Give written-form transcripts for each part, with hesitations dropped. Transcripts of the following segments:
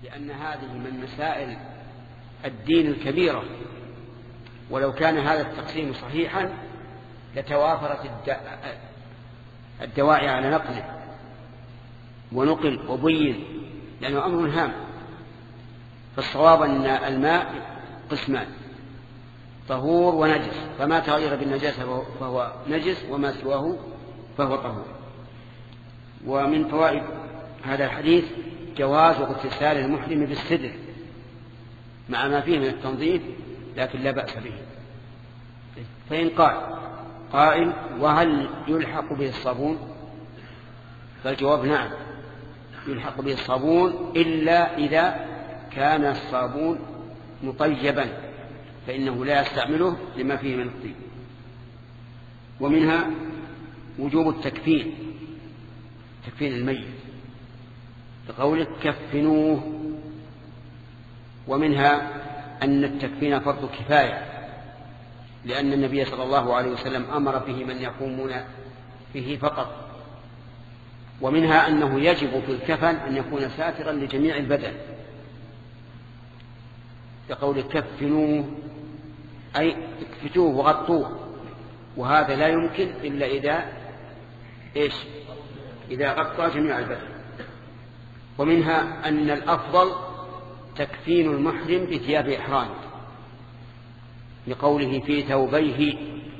لأن هذه من مسائل الدين الكبيرة، ولو كان هذا التقسيم صحيحا لتوافرت الدواعي على نقله ونقل وبين، لأنه أمر هام. فالصواب أن الماء قسمان: طهور ونجس، فما تغير بالنجاسة فهو نجس، وما سواه فهو طهور. ومن فوائد هذا الحديث جواز اغتسال المحرم بالسدر مع ما فيه من التنظيف، لكن لا بأس به. فإن قال قائل: وهل يلحق به الصابون؟ فالجواب: نعم، يلحق به الصابون، إلا إذا كان الصابون مطيبا فإنه لا يستعمله لما فيه من الطيب. ومنها وجوب التكفين، تكفين الميت بقولك كفنوه. ومنها أن التكفين فرض كفاية، لأن النبي صلى الله عليه وسلم أمر به من يقومون به فقط. ومنها أنه يجب في الكفن أن يكون ساترا لجميع البدن، بقول كفنوه أي اكفتوه وغطوه، وهذا لا يمكن إلا إذا غطى جميع البدن. ومنها أن الأفضل تكفين المحرم بثياب إحرامه، لقوله في ثوبيه،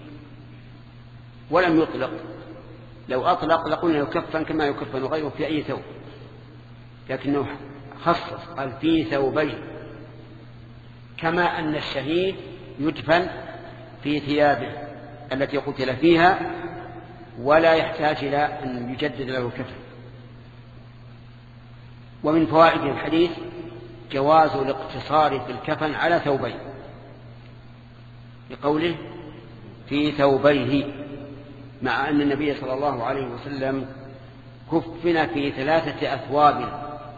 ولم يطلق. لو أطلق لقلنا يكفن كما يكفن غيره في أي ثوب، لكنه خصص قال في ثوبيه، كما أن الشهيد يدفن في ثيابه التي قتل فيها ولا يحتاج إلى أن يجدد له كفن. ومن فوائد الحديث جواز الاقتصار في الكفن على ثوبين، بقوله في ثوبيه، مع أن النبي صلى الله عليه وسلم كفن في 3 أثواب،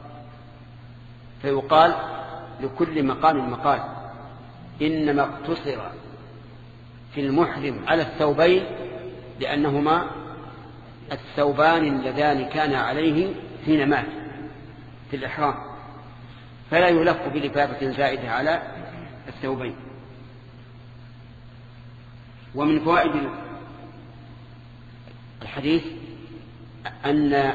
فيقال لكل مقام مقال، إنما اقتصر في المحرم على الثوبين لأنهما الثوبان اللذان كان عليه حين مات في الإحرام، فلا يلف بلفافة زائدة على الثوبين. ومن فوائد الحديث أن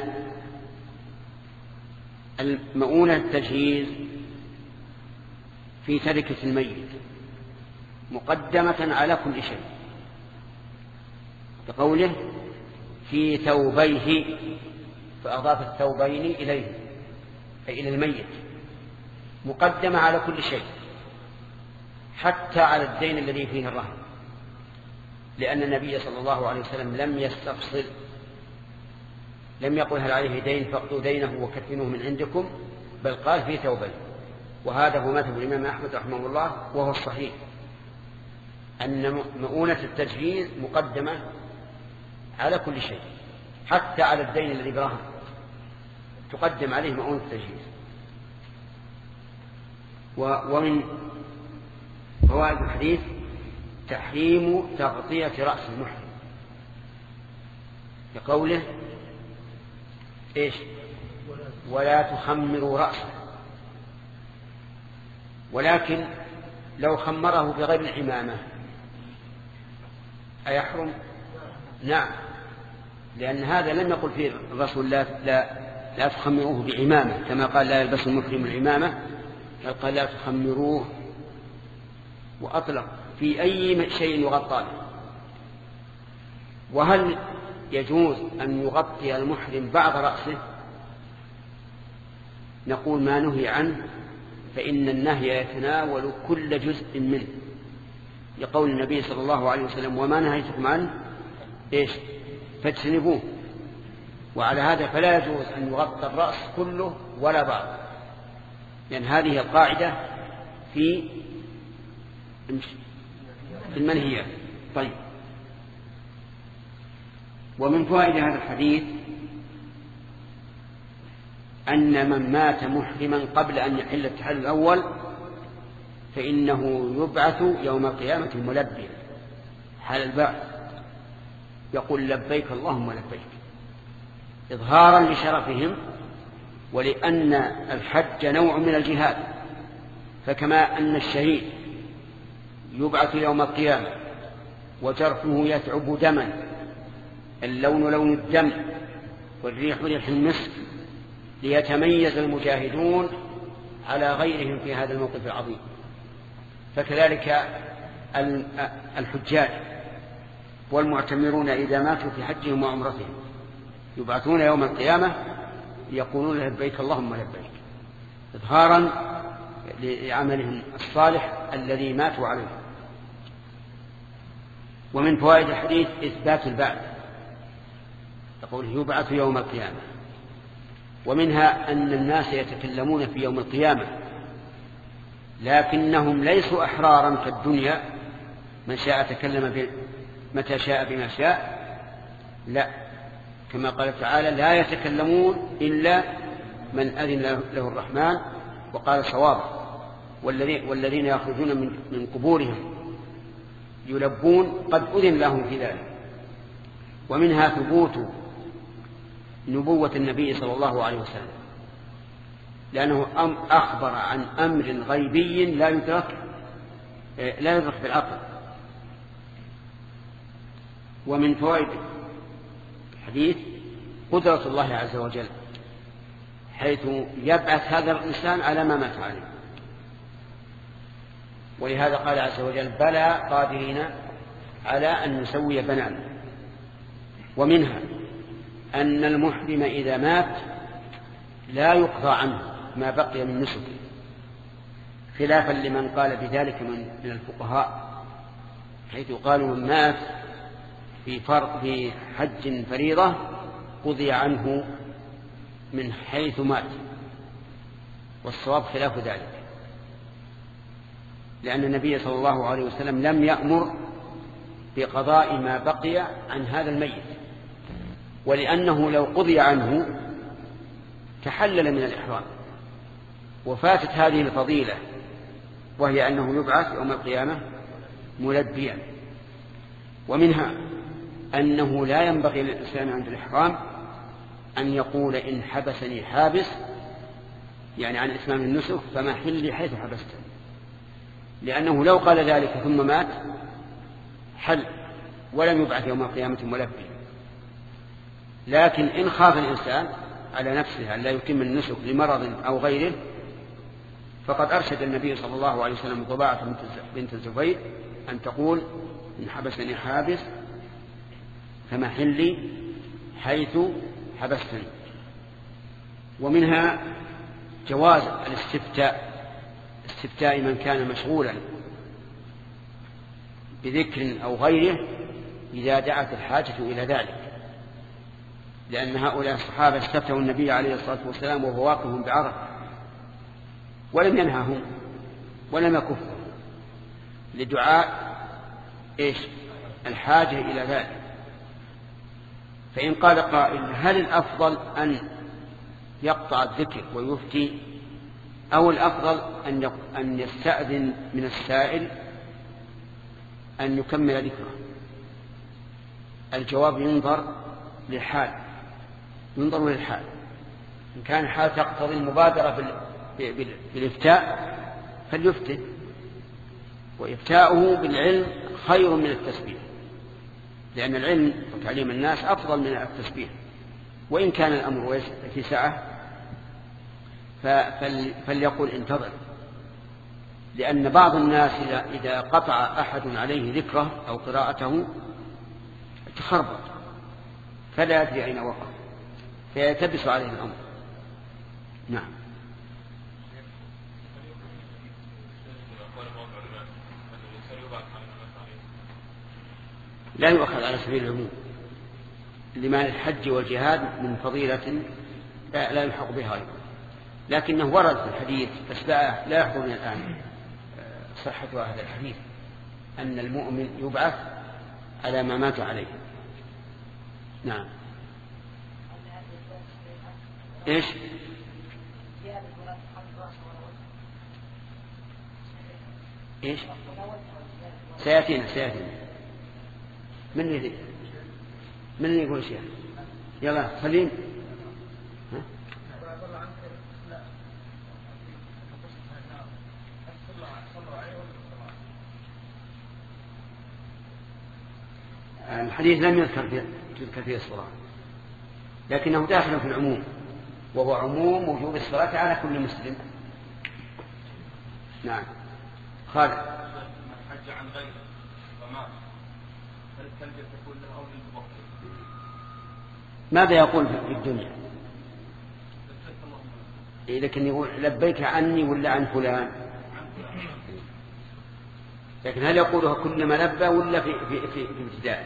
المؤونة التجهيز في تركة الميت مقدمة على كل شيء، بقوله في ثوبيه، فأضاف الثوبين إليه أي إلى الميت، مقدمة على كل شيء حتى على الدين الذي فيه الرهن، لأن النبي صلى الله عليه وسلم لم يستفصل، لم يقل هل عليه دين فاقضوا دينه وكفنوه من عندكم، بل قال في ثوبين. وهذا هو مذهب الإمام أحمد رحمه الله، وهو الصحيح أن مؤونة التجهيز مقدمة على كل شيء، حتى على الدين الذي برهن تقدم عليه مؤونة التجهيز. ومن فوائد الحديث تحريم تغطية رأس المحرم، بقوله ولا تخمروا رأسه. ولكن لو خمره بغير العمامة أيحرم؟ نعم، لأن هذا لم يقل فيه الرسول لا تخمروه بعمامة، كما قال لا يلبس المحرم العمامة، قال لا تخمروه، وأطلق في أي شيء يغطى به. وهل يجوز أن يغطي المحرم بعض رأسه؟ نقول ما نهي عنه، فإن النهي يتناول كل جزء منه، لقول النبي صلى الله عليه وسلم وما نهيتكم عنه فاجتنبوه. وعلى هذا فلا يجوز أن يغطى الرأس كله ولا بعض، لأن هذه القاعدة في المنهيات. طيب، ومن فوائد هذا الحديث أن من مات محرما قبل أن يحل التحلل الأول فإنه يبعث يوم القيامة ملبيا حال البعث، يقول لبيك اللهم لبيك، إظهارا لشرفهم ولأن الحج نوع من الجهاد، فكما أن الشهيد يبعث يوم القيامة وجرحه يثعب دما، اللون لون الدم والريح ريح المسك، ليتميز المجاهدون على غيرهم في هذا الموقف العظيم، فكذلك الحجاج والمعتمرون إذا ماتوا في حجهم وعمرتهم يبعثون يوم القيامة يقولون لبيك اللهم لبيك، إظهارا لعملهم الصالح الذي ماتوا عليه. ومن فوائد الحديث إثبات البعث، يقول يبعث يوم القيامة. ومنها أن الناس يتكلمون في يوم القيامة لكنهم ليسوا أحرارا كالدنيا، من شاء تكلم متى شاء بما شاء، لا، كما قال تعالى لا يتكلمون إلا من أذن له الرحمن وقال صوابا، والذين يخرجون من قبورهم يلبون قد أذن لهم في ذلك. ومنها ثبوت نبوة النبي صلى الله عليه وسلم، لأنه أخبر عن أمر غيبي لا يدرك بالعقل. ومن فوائد الحديث قدرة الله عز وجل، حيث يبعث هذا الإنسان على ما مات عليه، ولهذا قال عز وجل بلى قادرين على أن نسوي بنانا. ومنها أن المحرم إذا مات لا يقضى عنه ما بقي من نسك، خلافا لمن قال بذلك من الفقهاء، حيث قالوا من مات في حج فريضة قضي عنه من حيث مات، والصواب خلاف ذلك، لأن النبي صلى الله عليه وسلم لم يأمر بقضاء ما بقي عن هذا الميت، ولأنه لو قضي عنه تحلل من الإحرام وفاتت هذه الفضيلة، وهي أنه يبعث يوم القيامة ملبيا. ومنها أنه لا ينبغي للإنسان عند الإحرام أن يقول إن حبسني حابس، يعني عن إتمام النسك، فمحلي حيث حبستني، لأنه لو قال ذلك ثم مات حل ولم يبعث يوم القيامة ملبيا. لكن إن خاف الإنسان على نفسه أن لا يتم النسك لمرض أو غيره، فقد أرشد النبي صلى الله عليه وسلم ضباعة بنت الزبير أن تقول إن حبسني حابس فمحلي حيث حبستني. ومنها جواز استفتاء من كان مشغولا بذكر أو غيره إذا دعت الحاجة إلى ذلك، لأن هؤلاء الصحابة استفتوا النبي عليه الصلاة والسلام وهو واقف بعرفة ولم ينههم ولم يكفهم لدعاء الحاجة إلى ذلك. فإن قال قائل هل الأفضل أن يقطع الذكر ويفتي، أو الأفضل أن يستأذن من السائل أن يكمل ذكره؟ الجواب ينظر للحال، إن كان الحال تقتضي المبادرة بالإفتاء فليفتي، وإفتاؤه بالعلم خير من التسبيح، لأن العلم وتعليم الناس أفضل من التسبيح. وإن كان الأمر في سعة فليقول انتظر، لأن بعض الناس إذا قطع أحد عليه ذكره أو قراءته تخربط فلا يدري أين وقف فيلتبس عليه الأمر. نعم. لا يؤخذ على سبيل العموم، لما الحج والجهاد من فضيلة لا يلحق بها أيضا، لكنه ورد في الحديث، بس لا يحضرني الآن صحة هذا الحديث، أن المؤمن يبعث على ما مات عليه. نعم. إيش؟ سيأتينا من يقول شيء؟ يلا سليم. الحديث لم يذكر فيه الصلاة، لكنه داخل في العموم، وهو عموم وجوب الصلاة على كل مسلم. نعم. خالد. من حج عن غيره فمات، هل التلبية تكون له أو للمبطل؟ ماذا يقول في الدنيا؟ لكن يقول لبيك عني ولا عن فلان؟ لكن هل يقولها كلما لبى ولا في ابتدائه؟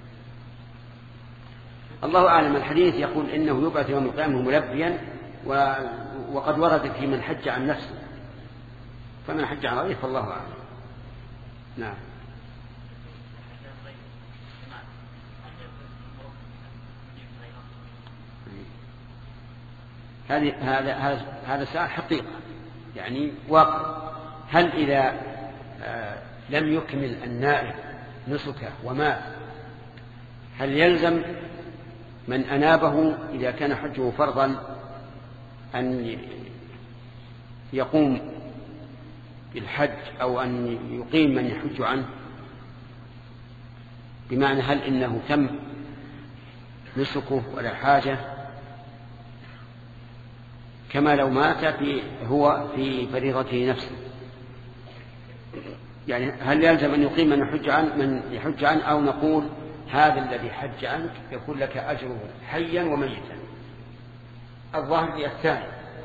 الله أعلم. الحديث يقول إنه يبعث يوم القيامة ملبيا، وقد ورد في من حج عن نفسه، فمن حج عن غيره فالله أعلم. نعم. هذا سؤال حقيقة، يعني واقع. هل إذا لم يكمل النائب نسكه ومات، هل يلزم من أنابه إذا كان حجه فرضا أن يقوم بالحج أو أن يقيم من يحج عنه؟ بمعنى هل إنه تم نسكه ولا حاجة كما لو مات هو في فريضته نفسه؟ يعني هل يلزم أن يقيم من يحج عنه، أو نقول هذا الذي حج عنك يكون لك أجره حيا وميتا؟ الظاهر هي الثاني،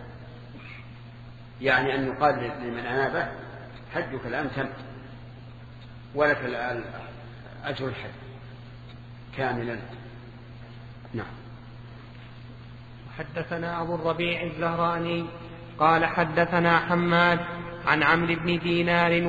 يعني أن يقال لمن أنابه حجك الآن تم ولك الآن أجر الحج كاملا. نعم. حدثنا أبو الربيع الزهراني قال حدثنا حماد عن عمرو بن دينار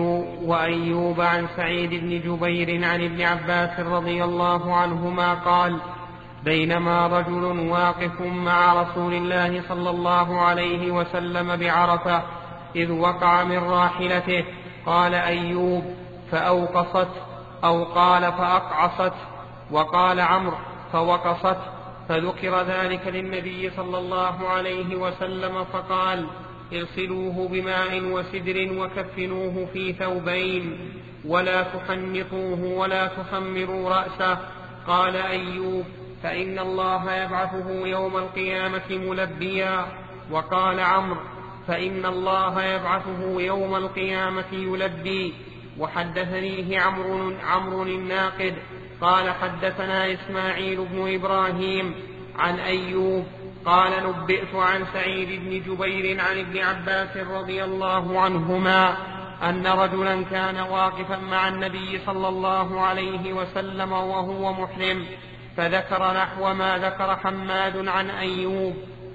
وأيوب عن سعيد بن جبير عن ابن عباس رضي الله عنهما قال بينما رجل واقف مع رسول الله صلى الله عليه وسلم بعرفة إذ وقع من راحلته، قال أيوب فأوقصت، أو قال فأقعصت، وقال عمرو فوقصت، فذكر ذلك للنبي صلى الله عليه وسلم فقال اغسلوه بماء وسدر وكفنوه في ثوبين ولا تحنطوه ولا تخمروا رأسه. قال أيوب فإن الله يبعثه يوم القيامة ملبيا. وقال عمرو فإن الله يبعثه يوم القيامة يلبي. وحدثنيه عمرو الناقد قال حدثنا إسماعيل بن إبراهيم عن أيوب قال نبئت عن سعيد بن جبير عن ابن عباس رضي الله عنهما أن رجلا كان واقفا مع النبي صلى الله عليه وسلم وهو محرم، فذكر نحو ما ذكر حماد عن أيوب.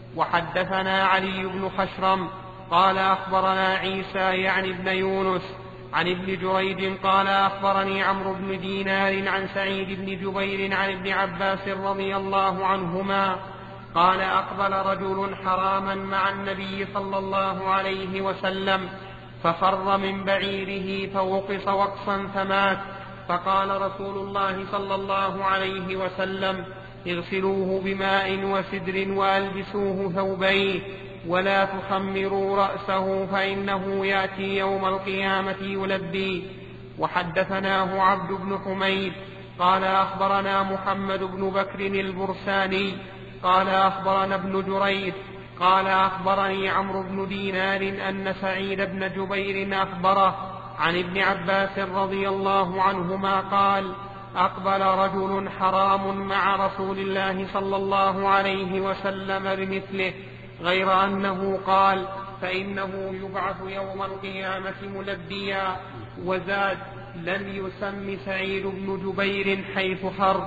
وحدثنا علي بن خشرم قال أخبرنا عيسى يعني ابن يونس عن ابن جريج قال أخبرني عمرو بن دينار عن سعيد بن جبير عن ابن عباس رضي الله عنهما قال أقبل رجل حراما مع النبي صلى الله عليه وسلم ففر من بعيره فوقص وقصا فمات، فقال رسول الله صلى الله عليه وسلم اغسلوه بماء وسدر وألبسوه ثوبين ولا تخمروا رأسه فإنه يأتي يوم القيامة يلبي. وحدثناه عبد بن حميد قال أخبرنا محمد بن بكر البرساني قال أخبرنا ابن جريج قال أخبرني عمرو بن دينار أن سعيد بن جبير أخبره عن ابن عباس رضي الله عنهما قال أقبل رجل حرام مع رسول الله صلى الله عليه وسلم بمثله، غير أنه قال فإنه يبعث يوم القيامة ملبيا. وزاد لم يسم سعيد بن جبير حيث حر.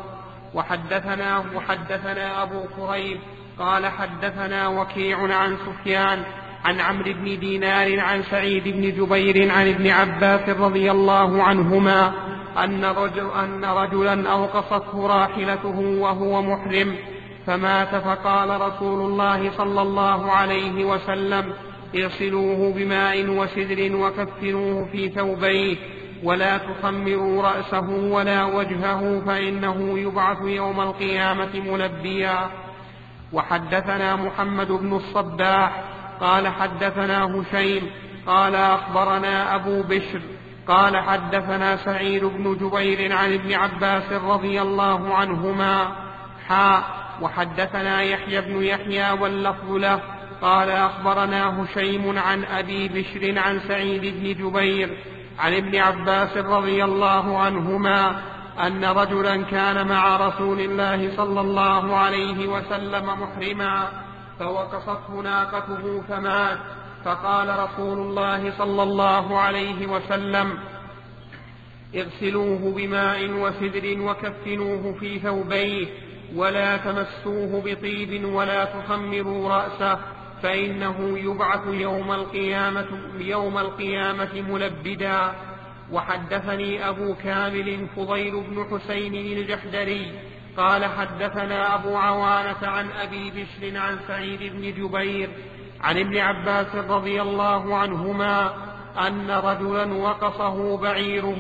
وحدثنا أبو كريب قال حدثنا وكيع عن سفيان عن عمرو بن دينار عن سعيد بن جبير عن ابن عباس رضي الله عنهما أن رجلا أوقصته راحلته وهو محرم فمات، فقال رسول الله صلى الله عليه وسلم اغسلوه بماء وسدر وكفنوه في ثوبيه ولا تخمروا رأسه ولا وجهه فإنه يبعث يوم القيامة ملبيا. وحدثنا محمد بن الصباح قال حدثنا هشيم قال أخبرنا أبو بشر قال حدثنا سعيد بن جبير عن ابن عباس رضي الله عنهما وحدثنا يحيى بن يحيى واللفظ له قال أخبرنا هشيم عن أبي بشر عن سعيد بن جبير عن ابن عباس رضي الله عنهما أن رجلا كان مع رسول الله صلى الله عليه وسلم محرما فوقصته ناقته فمات، فقال رسول الله صلى الله عليه وسلم: اغسلوه بماء وسدر وكفنوه في ثوبيه ولا تمسوه بطيب ولا تخمروا رأسه فإنه يبعث يوم القيامة ملبدا. وحدثني أبو كامل فضيل بن حسين الجحدري قال حدثنا أبو عوانة عن أبي بشر عن سعيد بن جبير عن ابن عباس رضي الله عنهما أن رجلا وقصه بعيره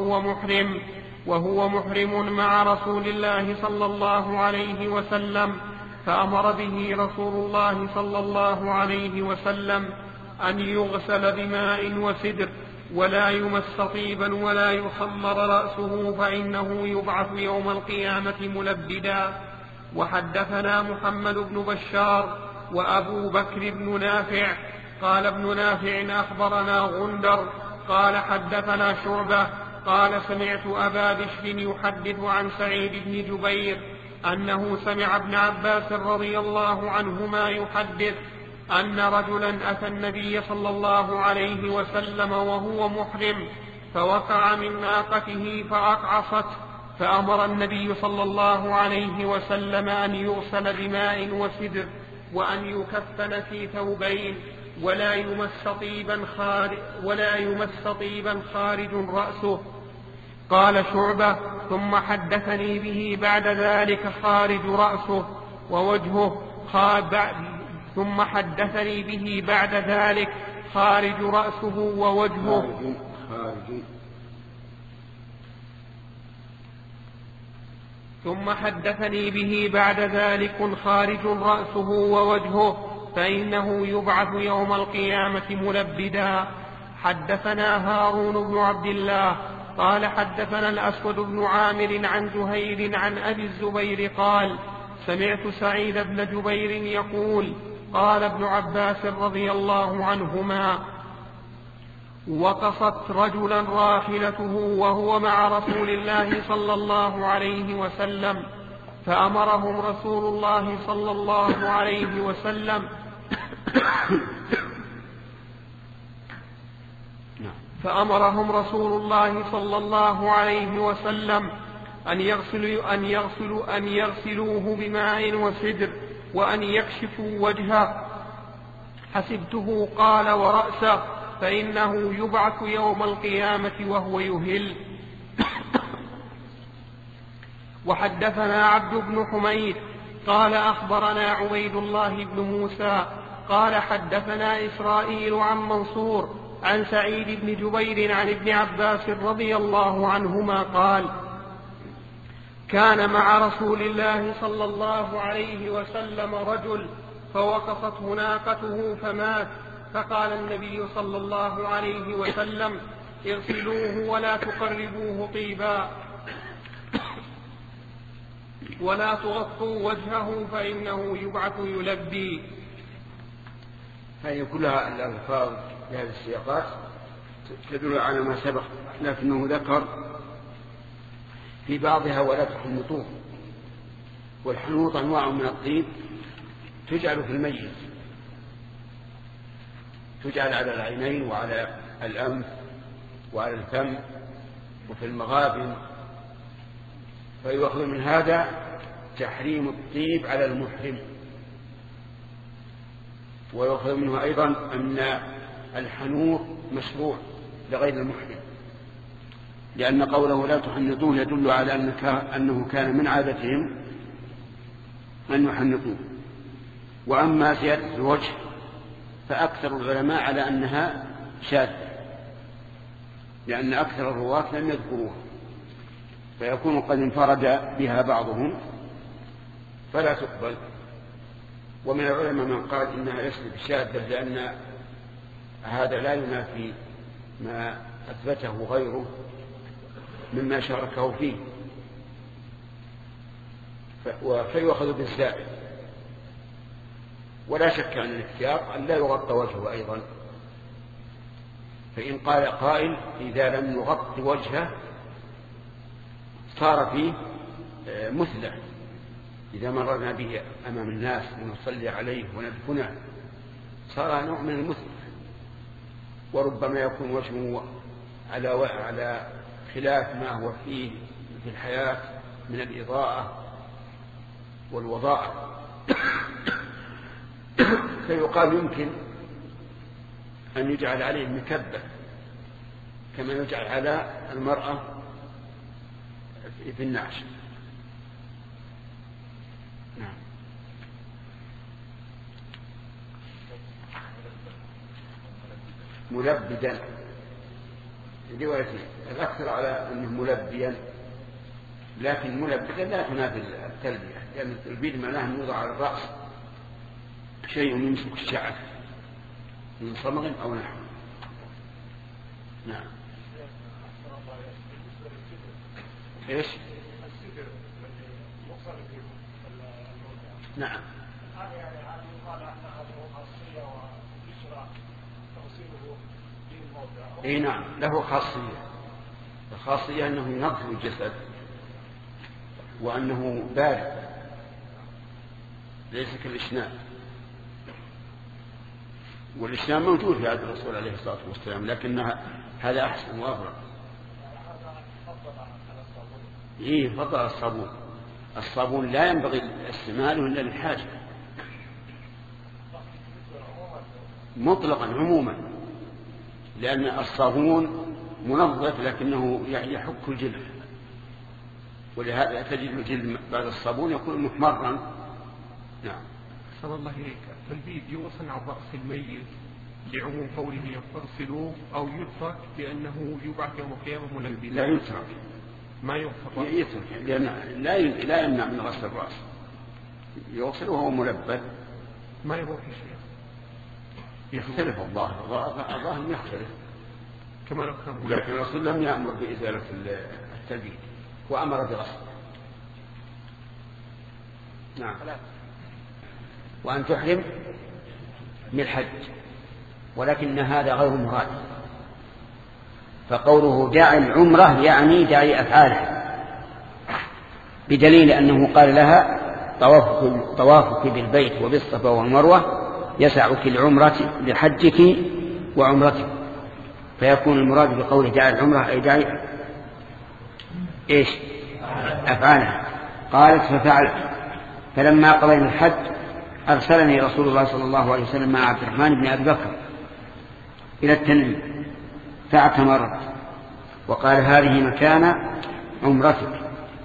وهو محرم مع رسول الله صلى الله عليه وسلم، فأمر به رسول الله صلى الله عليه وسلم أن يغسل بماء وسدر ولا يمس طيبا ولا يخمر رأسه فإنه يبعث يوم القيامة ملبدا. وحدثنا محمد بن بشار وأبو بكر بن نافع قال ابن نافع أخبرنا غندر قال حدثنا شعبة قال سمعت أبا بشر يحدث عن سعيد بن جبير أنه سمع ابن عباس رضي الله عنهما يحدث أن رجلا أتى النبي صلى الله عليه وسلم وهو محرم فوقع من ناقته فأقعصت، فأمر النبي صلى الله عليه وسلم أن يغسل بماء وسدر وأن يكفن في ثوبين ولا يمس طيبا خارج رأسه. قال شعبة ثم حدثني به بعد ذلك خارج رأسه ووجهه ثم حدثني به بعد ذلك خارج رأسه ووجهه ثم حدثني به بعد ذلك خارج رأسه ووجهه فإنه يبعث يوم القيامة ملبدا. حدثنا هارون بن عبد الله قال حدثنا الأسود بن عامر عن زهير عن أبي الزبير قال سمعت سعيد بن جبير يقول قال ابن عباس رضي الله عنهما: وقصت رجلا راحلته وهو مع رسول الله صلى الله عليه وسلم فأمرهم رسول الله صلى الله عليه وسلم أن يغسلوه بماء وسدر وأن يكشفوا وجهه، حسبته قال ورأسه، فإنه يبعث يوم القيامة وهو يهل. وحدثنا عبد بن حميد قال أخبرنا عبيد الله بن موسى قال حدثنا إسرائيل عن منصور عن سعيد بن جبير عن ابن عباس رضي الله عنهما قال: كان مع رسول الله صلى الله عليه وسلم رجل فوقصته ناقته فمات، فقال النبي صلى الله عليه وسلم: اغسلوه ولا تقربوه طيبا ولا تغطوا وجهه فإنه يبعث يلبي. هذه كلها الألفاظ بهذه السياقات تدل على ما سبق، لكنه ذكر في بعضها ولا تحنطوه. والحنوط أنواع من الطيب تجعل في الميت، تجعل على العينين وعلى الأنف وعلى الفم وفي المغابن، فيؤخذ من هذا تحريم الطيب على المحرم، ويؤخذ منه أيضا أن الحنوط مشروع لغير المحرم، لأن قوله لا تحنطوه يدل على أنه كان من عادتهم أن يحنطوه. وأما زيادة الوجه فأكثر العلماء على أنها شاذة، لأن أكثر الرواة لم يذكروها، فيكون قد انفرد بها بعضهم فلا تقبل. ومن العلماء من قال إنها ليست بشاذة، لأن هذا لا ينافي ما أثبته غيره مما شاركه فيه، فيؤخذ بالزائد. ولا شك أن الاحتياط أن لا يغطى وجهه أيضا، فإن قال قائل إذا لم نغطي وجهه صار فيه مثلة، إذا مررنا به أمام الناس ونصلي عليه وندفنه صار نوع من المثلة، وربما يكون وجهه على خلاف ما هو فيه في الحياة من الإضاءة والوضاءة. فيقال يمكن أن يجعل عليه مكبة كما يجعل على المرأة في النعش. نعم. ملبدا روايتين، الأكثر على أنه ملبيا، لكن ملبدا لا تنافي التلبية، لأن التلبيد معناه أن يوضع على الرأس شيء يمسك الشعر من صمغ أو نحو. نعم. إيش؟ نعم. اي نعم، له خاصية. الخاصية أنه ينظف الجسد وأنه بارد ليس كالإشناء، والإشناء موجود في عهد الرسول عليه الصلاة والسلام، لكن هذا أحسن وأفضل. إيه فضل الصابون. الصابون لا ينبغي استعماله إلا للحاجة مطلقا عموما، لأن الصابون منظف لكنه يحك الجلد، ولهذا تجد الجلد بعد الصابون يكون محمرا. نعم. صلى الله عليك. فالبيد يوصل على رأس الميت لعموم قوله يغسلوه أو يترك لأنه يبعث يوم القيامة ملبدا؟ لا يترك، ما يغسل، يترك، لأن لا يمنع من غسل الرأس، يغسل وهو ملبد. ما يروح شيء يختلف الظاهر يختلف كما لو كان، لكن الرسول لم يأمر بإزالة التلبيد وأمر بغسله. نعم. وأن تحرم من الحج، ولكن هذا غير مراد، فقوله دع العمرة يعني دع أفعالها، بدليل أنه قال لها طوافك بالبيت وبالصفا والمروة يسعك العمرة لحجك وعمرتك، فيكون المراد بقوله دع العمرة أي دع إيش؟ أفعالها. قالت ففعلت، فلما قضينا الحج أرسلني رسول الله صلى الله عليه وسلم مع عبد الرحمن بن أبي بكر إلى التنعيم فاعتمرت، وقال هذه مكان عمرتك.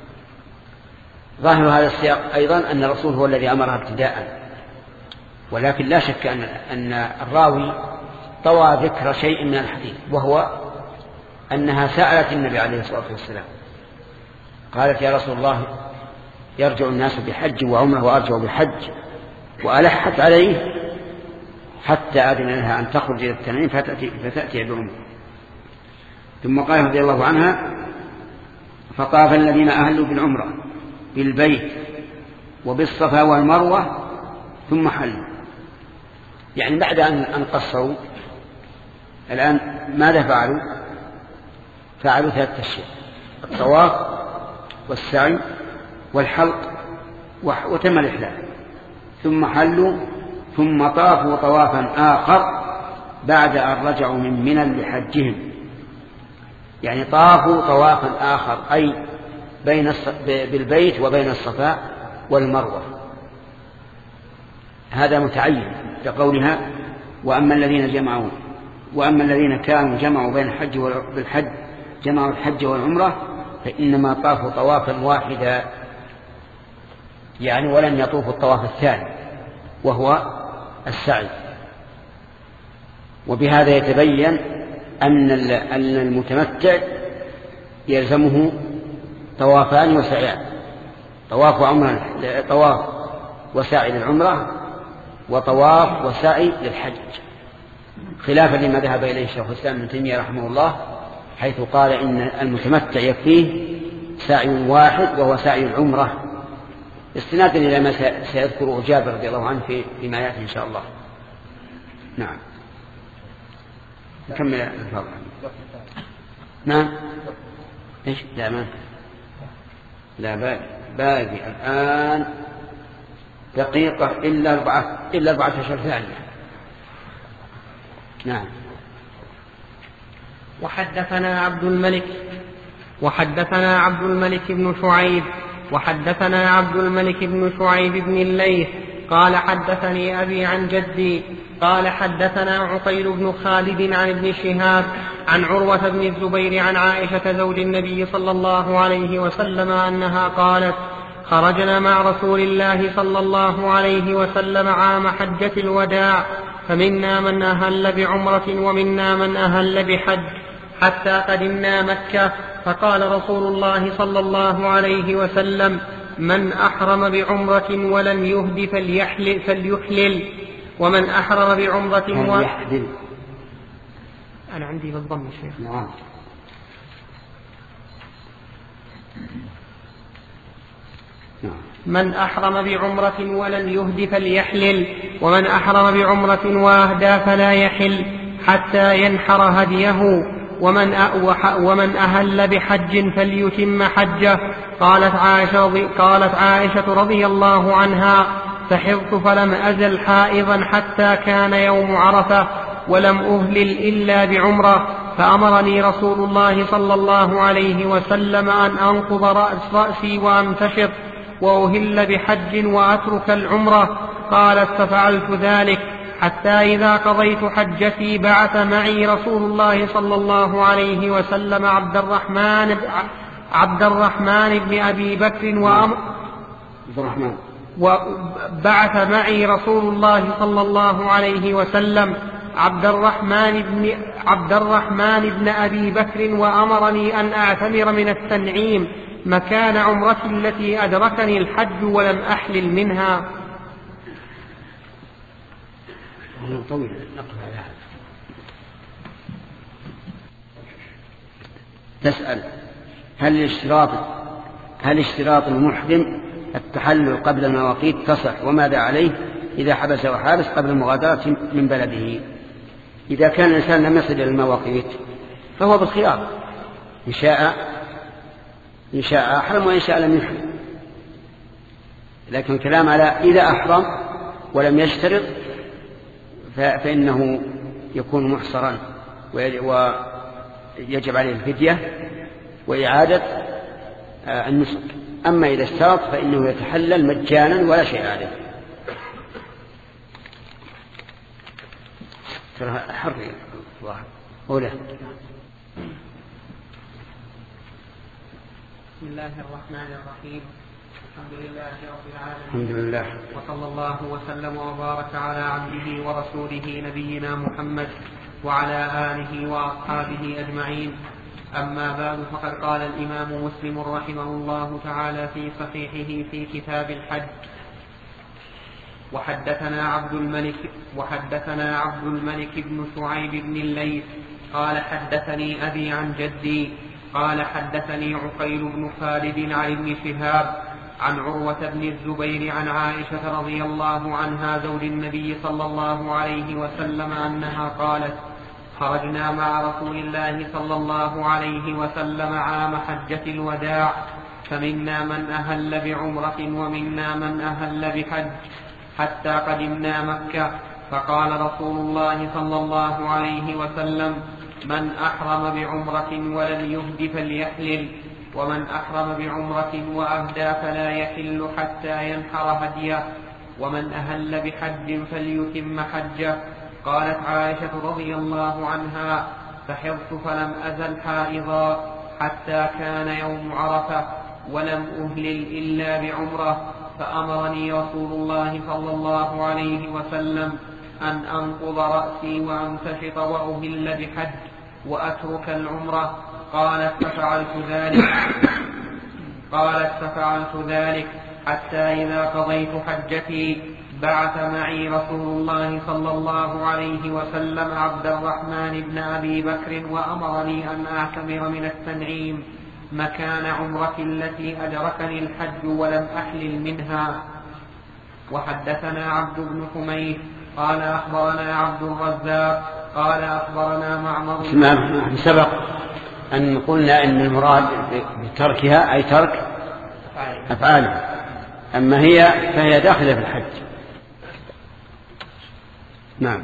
ظاهر هذا السياق أيضا أن الرسول هو الذي أمرها ابتداء، ولكن لا شك أن الراوي طوى ذكر شيء من الحديث، وهو أنها سألت النبي عليه الصلاة والسلام قالت يا رسول الله يرجع الناس بحج وعمره وأرجع بحج، وألحت عليه حتى أذن لها أن تخرج إلى التنعيم فتأتي بعمره. ثم قال رضي الله عنها فطاف الذين أهلوا بالعمرة بالبيت وبالصفا والمروة ثم حلوا، يعني بعد أن قصروا الآن ماذا فعلوا؟ فعلوا 3 أشياء: الطواف والسعي والحلق وتم الإحلال، ثم حلوا، ثم طافوا طوافا آخر بعد أن رجعوا من منى لحجهم، يعني طافوا طوافا آخر أي بالبيت وبين الصفا والمروة. هذا متعين لقولها وأما الذين كانوا جمعوا بين الحج والحج جمعوا الحج والعمرة فإنما طافوا طوافا واحدا، يعني ولن يطوفوا الطواف الثاني وهو السعي. وبهذا يتبين أن المتمتع يلزمه طوافان وسعيان: طواف وسعي للعمرة، وطواف وسعي للحج. خلافا لما ذهب إليه شيخ الإسلام ابن تيمية رحمه الله، حيث قال إن المتمتع يكفيه سعي واحد وهو سعي العمرة، استنادا إلى ما سيذكره جابر رضي الله عنه فيما يأتي إن شاء الله. نعم. نكمل الفضل. نعم. إيش؟ لا ما. لا باقي الآن دقيقة إلا 14 ثانية. نعم. وحدثنا عبد الملك بن شعيب وحدثنا عبد الملك بن شعيب بن الليث قال حدثني أبي عن جدي قال حدثنا عقيل بن خالد عن ابن شهاب عن عروة بن الزبير عن عائشة زوج النبي صلى الله عليه وسلم أنها قالت: خرجنا مع رسول الله صلى الله عليه وسلم عام حجة الوداع، فمنا من أهل بعمرة ومنا من أهل بحج، حتى قدمنا مكة، فقال رسول الله صلى الله عليه وسلم: من أحرم بعمرة ولم يهد فليحلل، ومن أحرم بعمرة أنا عندي بالضم شيخ. نعم. من أحرم بعمرة ولم يهد فليحلل، ومن أحرم بعمرة وأهدى فلا يحل حتى ينحر هديه، ومن أهل بحج فليتم حجه. قالت عائشة رضي الله عنها: فحضت فلم أزل حائضا حتى كان يوم عرفة، ولم أهلل إلا بعمرة، فأمرني رسول الله صلى الله عليه وسلم أن أنقض رأسي وأمتشط وأهل بحج وأترك العمرة. قالت: ففعلت ذلك حتى إذا قضيت حجتي بعث معي رسول الله صلى الله عليه وسلم عبد الرحمن بن أبي بكر وبعث معي رسول الله صلى الله عليه وسلم عبد الرحمن بن أبي بكر وأمرني أن أعتمر من التنعيم مكان عمرتي التي أدركني الحج ولم أحلل منها. طويل نقل على هذا. تسأل: هل اشتراط المحرم التحلل قبل المواقيت تصح، وماذا عليه إذا حبس وحابس قبل المغادرة من بلده؟ إذا كان الإنسان لم يصل إلى المواقيت فهو بالخيار، إن شاء أحرم وإن شاء لم يحرم، لكن كلام على إذا أحرم ولم يشترط فإنه يكون محصرا ويجب عليه الفدية وإعادة النسك. أما إذا اشترط فإنه يتحلل مجانا ولا شيء عليه. حري واحد أولا. بسم الله الرحمن الرحيم. الحمد لله رب العالمين. الحمد لله. وصلى الله وسلم وبارك على عبده ورسوله نبينا محمد وعلى آله وأصحابه أجمعين. أما بعد، فقد قال الإمام مسلم رحمه الله تعالى في صحيحه في كتاب الحج: وحدثنا عبد الملك بن شعيب بن الليث قال حدثني أبي عن جدي قال حدثني عقيل بن خالد عن ابن شهاب عن عروة بن الزبير عن عائشة رضي الله عنها زوج النبي صلى الله عليه وسلم أنها قالت: خرجنا مع رسول الله صلى الله عليه وسلم عام حجة الوداع، فمنا من أهل بعمرة ومنا من أهل بحج، حتى قدمنا مكة، فقال رسول الله صلى الله عليه وسلم: من أحرم بعمرة ولم يهد فليحلل، ومن أحرم بعمرة وأهدى فلا يحل حتى ينحر هديه، ومن أهل بحج فليتم حجه. قالت عائشة رضي الله عنها: فحضت فلم أزل حائضا حتى كان يوم عرفة، ولم أهلل إلا بعمرة، فأمرني رسول الله صلى الله عليه وسلم أن أنقض رأسي وأمتشط وأهل بحج وأترك العمرة. قالت: ففعلت ذلك حتى إذا قضيت حجتي بعث معي رسول الله صلى الله عليه وسلم عبد الرحمن بن أبي بكر وأمرني أن أعتمر من التنعيم مكان عمرتي التي أدركني الحج ولم أحلل منها. وحدثنا عبد بن حميد قال أخبرنا عبد الرزاق قال أخبرنا معمر. سبق أن قلنا أن المراد بتركها أي ترك أفعالها، أما فهي داخلة في الحج. نعم.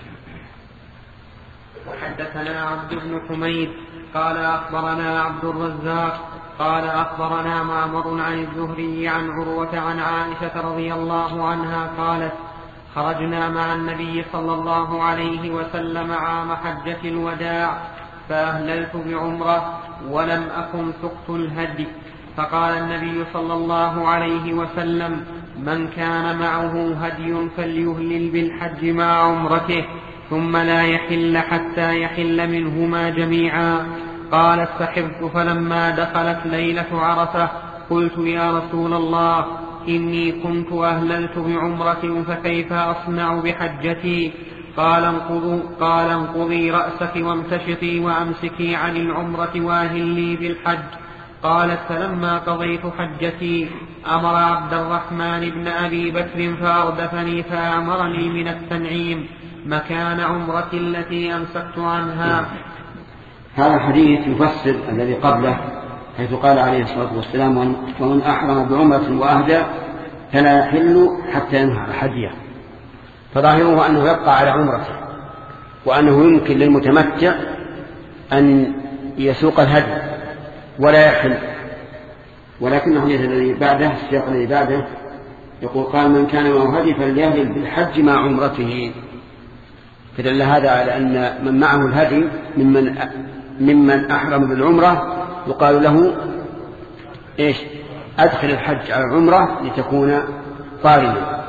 وحدثنا عبد بن حميد قال أخبرنا عبد الرزاق قال أخبرنا معمر عن الزهري عن عروة عن عائشة رضي الله عنها قالت خرجنا مع النبي صلى الله عليه وسلم عام حجة الوداع فأهللت بعمرة ولم أكن سقت الهدي، فقال النبي صلى الله عليه وسلم من كان معه هدي فليهلل بالحج مع عمرته ثم لا يحل حتى يحل منهما جميعا. قال استحبت فلما دخلت ليلة عرفة قلت يا رسول الله إني كنت أهللت بعمرة فكيف أصنع بحجتي؟ قال انقضي رأسك وامتشطي وأمسكي عن العمرة وأهلي بالحج. قالت فلما قضيت حجتي أمر عبد الرحمن بن أبي بكر فأردفني فأمرني من التنعيم مكان عمرتي التي أمسكت عنها. هذا الحديث يفسر الذي قبله حيث قال عليه الصلاة والسلام ومن أحرم بعمرة وأهدى فلا يحل حتى ينهر حديه، فظاهره أنه يبقى على عمرته وأنه يمكن للمتمتع أن يسوق الهدي ولا يحل، ولكنه الذي بعده السياق الذي بعده يقول قال من كان معه هدي فليهلل بالحج مع عمرته، فدل هذا على أن من معه الهدي ممن أحرم بالعمرة يقال له إيش؟ أدخل الحج على العمرة لتكون قارنا.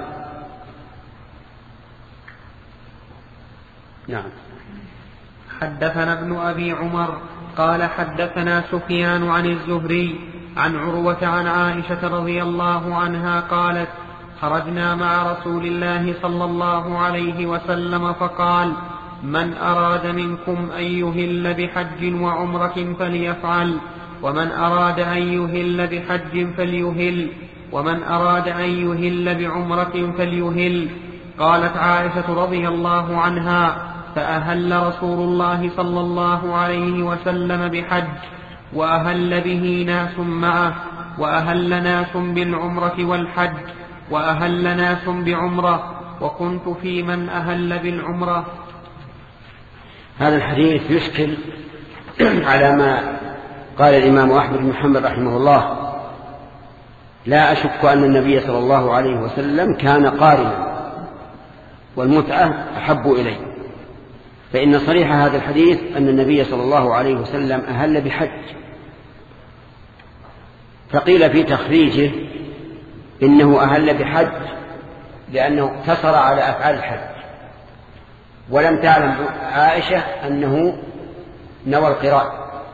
نعم. حدثنا ابن أبي عمر قال حدثنا سفيان عن الزهري عن عروة عن عائشة رضي الله عنها قالت خرجنا مع رسول الله صلى الله عليه وسلم فقال من أراد منكم أن يهل بحج وعمرة فليفعل، ومن أراد أن يهل بحج فليهل، ومن أراد أن يهل بعمرة فليهل. قالت عائشة رضي الله عنها فأهل رسول الله صلى الله عليه وسلم بحج وأهل به ناس معه، وأهل ناس بالعمرة والحج، وأهل ناس بعمرة، وكنت في من أهل بالعمرة. هذا الحديث يشكل على ما قال الإمام أحمد بن محمد رحمه الله لا أشك أن النبي صلى الله عليه وسلم كان قارنا والمتعة أحب إليه، فإن صريح هذا الحديث أن النبي صلى الله عليه وسلم أهل بحج، فقيل في تخريجه إنه أهل بحج لأنه اقتصر على أفعال الحج، ولم تعلم عائشة أنه نوى القران،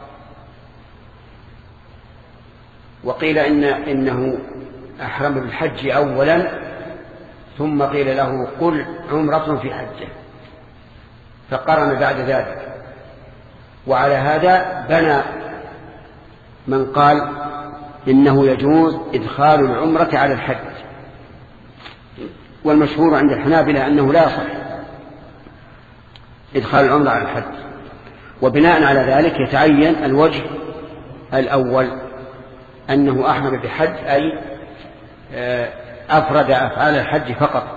وقيل إنه أحرم بالحج أولا ثم قيل له قل عمرة في حجه فقرن بعد ذلك. وعلى هذا بنى من قال إنه يجوز إدخال العمرة على الحج، والمشهور عند الحنابلة أنه لا يصح إدخال العمرة على الحج، وبناء على ذلك يتعين الوجه الأول أنه أحرم بحج أي أفرد أفعال الحج فقط،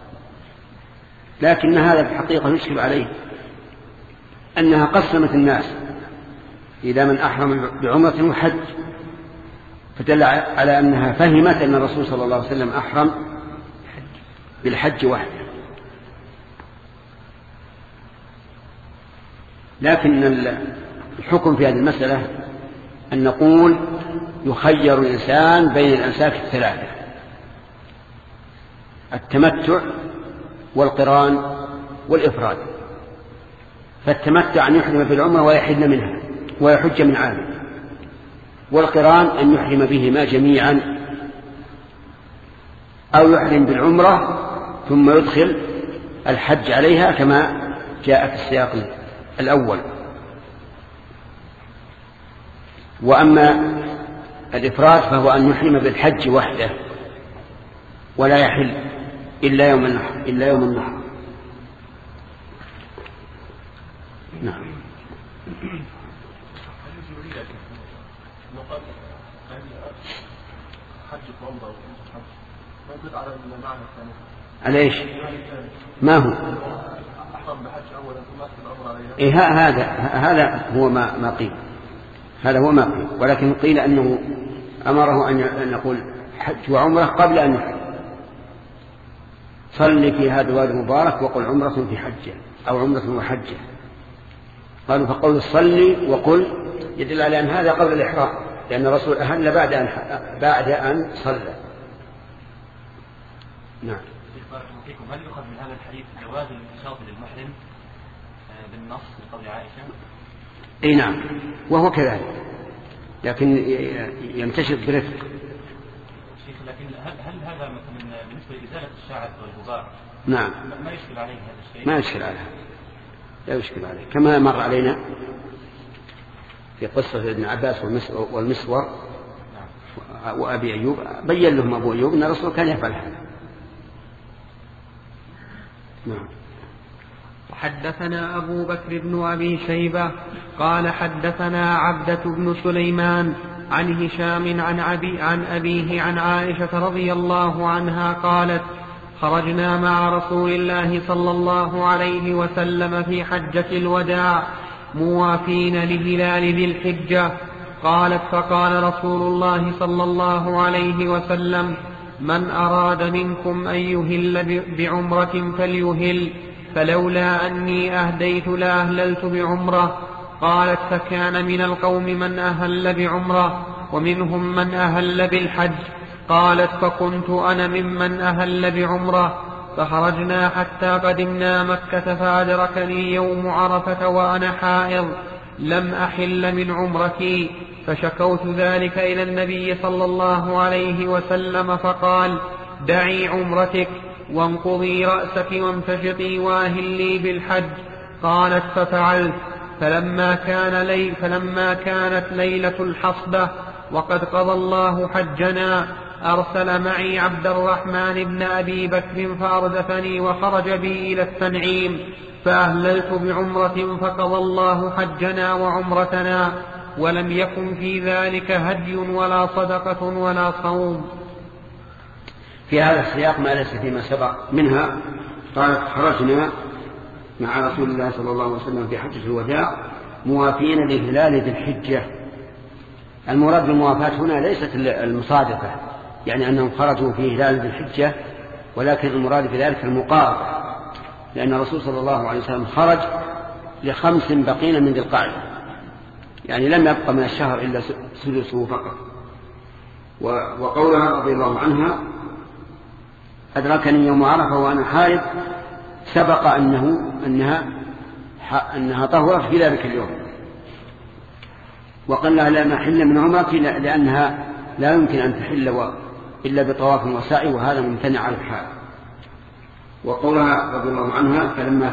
لكن هذا في الحقيقة يشكل عليه أنها قسمت الناس إلى من أحرم بعمرة وحج، فدل على أنها فهمت أن الرسول صلى الله عليه وسلم أحرم بالحج وحده. لكن الحكم في هذه المسألة أن نقول يخير الإنسان بين الأنساك الثلاثة: التمتع والقران والإفراد. فالتمتع أن يحرم بالعمرة ويحل منها ويحج من عامه، والقران أن يحرم بهما جميعا أو يحرم بالعمرة ثم يدخل الحج عليها كما جاء في السياق الأول. وأما الإفراد فهو أن يحرم بالحج وحده ولا يحل إلا يوم النحر. نعم. على ايش؟ ما هو؟ إيه هذا هو ما قيل، هذا هو ما قيل، ولكن قيل أنه أمره أن يقول حج وعمرة قبل أن يحج. صل في هذا الوادي المبارك وقل عمرة في حجة أو عمرة وحجة. قالوا فقول الصلي وقل يدل على أن هذا قبل الإحرام، لأن الرسول أهل بعد أن صلى. نعم. هل يؤخذ من هذا الحديث جواز الانتشاط للمحرم بالنص من قول عائشة؟ اي نعم، وهو كذلك، لكن ينتشط برفق. شيخ لكن هل هذا مثلا بالنسبة لإزالة الشعر والغبار؟ نعم. ما يشكل عليه هذا الشيء؟ ما يشكل عليه، لا يشكل عليه، كما مر علينا في قصة ابن عباس والمسور وأبي أيوب، بين لهم أبو أيوب أن الرسول كان يفعل هذا. نعم. وحدثنا أبو بكر بن أبي شيبة قال حدثنا عبدة بن سليمان عن هشام عن أبيه عن عائشة رضي الله عنها قالت خرجنا مع رسول الله صلى الله عليه وسلم في حجة الوداع موافين لهلال ذي الحجة. قالت فقال رسول الله صلى الله عليه وسلم من أراد منكم أن يهل بعمرة فليهل، فلولا أني أهديت لأهللت بعمرة. قالت فكان من القوم من أهل بعمرة ومنهم من أهل بالحج. قالت فكنت أنا ممن أهل بعمرة. فخرجنا حتى قدمنا مكة فأدركني يوم عرفة وأنا حائض لم أحل من عمرتي، فشكوت ذلك إلى النبي صلى الله عليه وسلم فقال دعي عمرتك وانقضي رأسك وامتشطي وأهلي بالحج. قالت ففعلت. فلما كانت ليلة الحصبة وقد قضى الله حجنا أرسل معي عبد الرحمن بن أبي بكر فأردفني وخرج بي إلى التنعيم فأهللت بعمرة فقضى الله حجنا وعمرتنا، ولم يكن في ذلك هدي ولا صدقة ولا صوم. في هذا السياق ما ليس فيما سبق منها. قالت خرجنا مع رسول الله صلى الله عليه وسلم في حجة الوداع موافين لهلال ذي الحجة. المراد بالموافاة هنا ليست المصادقة، يعني أنهم خرجوا في هلال ذي الحجة، ولكن المراد بذلك المقاربة، لأن الرسول صلى الله عليه وسلم خرج ل5 بقين من ذي القعدة، يعني لم يبقى من الشهر إلا ثلثه فقط. وقولها رضي الله عنها أدركني يوم عرفة وأنا حائض سبق أنها طهرت في ذلك اليوم، وقال لها لا محل من عمرك لأنها لا يمكن أن تحل إلا بطواف وسعي، وهذا ممتنع على الحال. وقولها رضي الله عنها فلما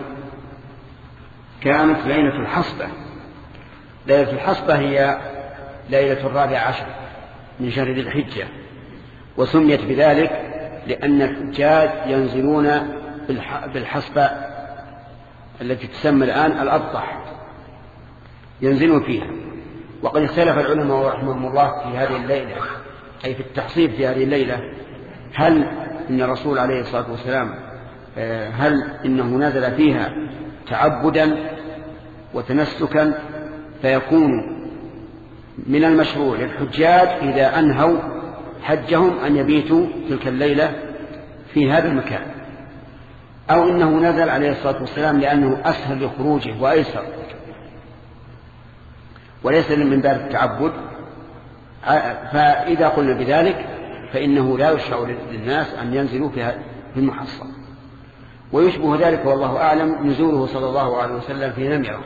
كانت ليلة الحصبة. ليلة الحصبة هي ليلة 14 من شهر ذي الحجة، وسميت بذلك لأن الحجاج ينزلون بالحصبة التي تسمى الآن الأبطح، ينزلون فيها. وقد اختلف العلماء رحمهم الله في هذه الليلة، أي في التحصيب في هذه الليلة، هل إن الرسول عليه الصلاة والسلام هل إنه نزل فيها تعبدا وتنسكا فيكون من المشروع للحجاج إذا أنهوا حجهم أن يبيتوا تلك الليلة في هذا المكان، أو إنه نزل عليه الصلاة والسلام لأنه أسهل لخروجه وأيسر وليس من باب التعبد. فإذا قلنا بذلك فإنه لا يشرع للناس أن ينزلوا في المحصن. ويشبه ذلك والله أعلم نزوله صلى الله عليه وسلم في نمرة،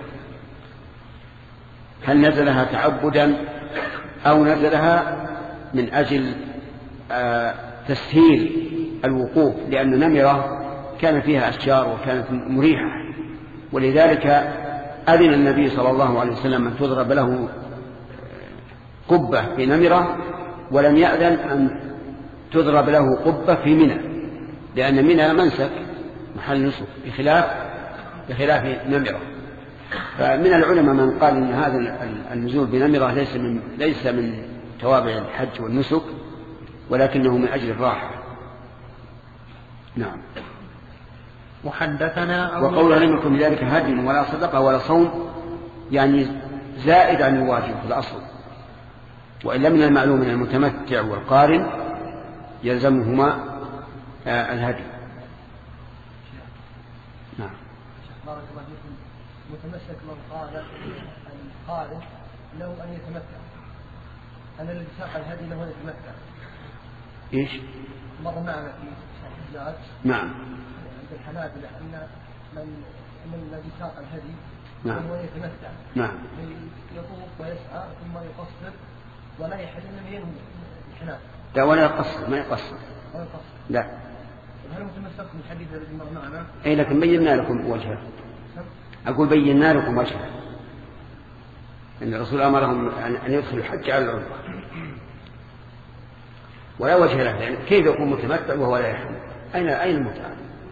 هل نزلها تعبدا أو نزلها من أجل تسهيل الوقوف، لأن نمرة كان فيها أشجار وكانت مريحة، ولذلك أذن النبي صلى الله عليه وسلم أن تضرب له قبة في نمرة، ولم يأذن أن تضرب له قبة في منى، لأن منى منسك محل نسك بخلاف نمرة. فمن العلماء من قال إن هذا النزول بنمرة ليس من توابع الحج والنسك، ولكنه من أجل الراحة. نعم. وحدثنا وقوله لم يكن ذلك هدي ولا صدقة ولا صوم، يعني زائد عن الواجب في الأصل، وإلا من المعلوم من المتمتع والقارن يلزمهما الهدي. نعم. بارك الله فيكم. متمسك من قال القارن له أن يتمتع، أنا الذي ساق الهدي له أن يتمتع. إيش؟ مر معنا في الحجاج. نعم. عند الحنابلة أن من الذي ساق الهدي نعم. له أن يتمتع. نعم. يطوف ويسعى ثم يقصر ولا يحل إلا ينوي الحنابلة. لا، ولا يقصر، ما يقصر. لا. هل متمسك من الحديث الذي مر معنا؟ أي لكن بينا لكم وجهه. أقول بينا لكم وجهه. إن الرسول أمرهم أن يدخلوا الحج على العمرة، ولا وجه له، يعني كيف يكون متمتع وهو لا يحرم؟ أين المتعة؟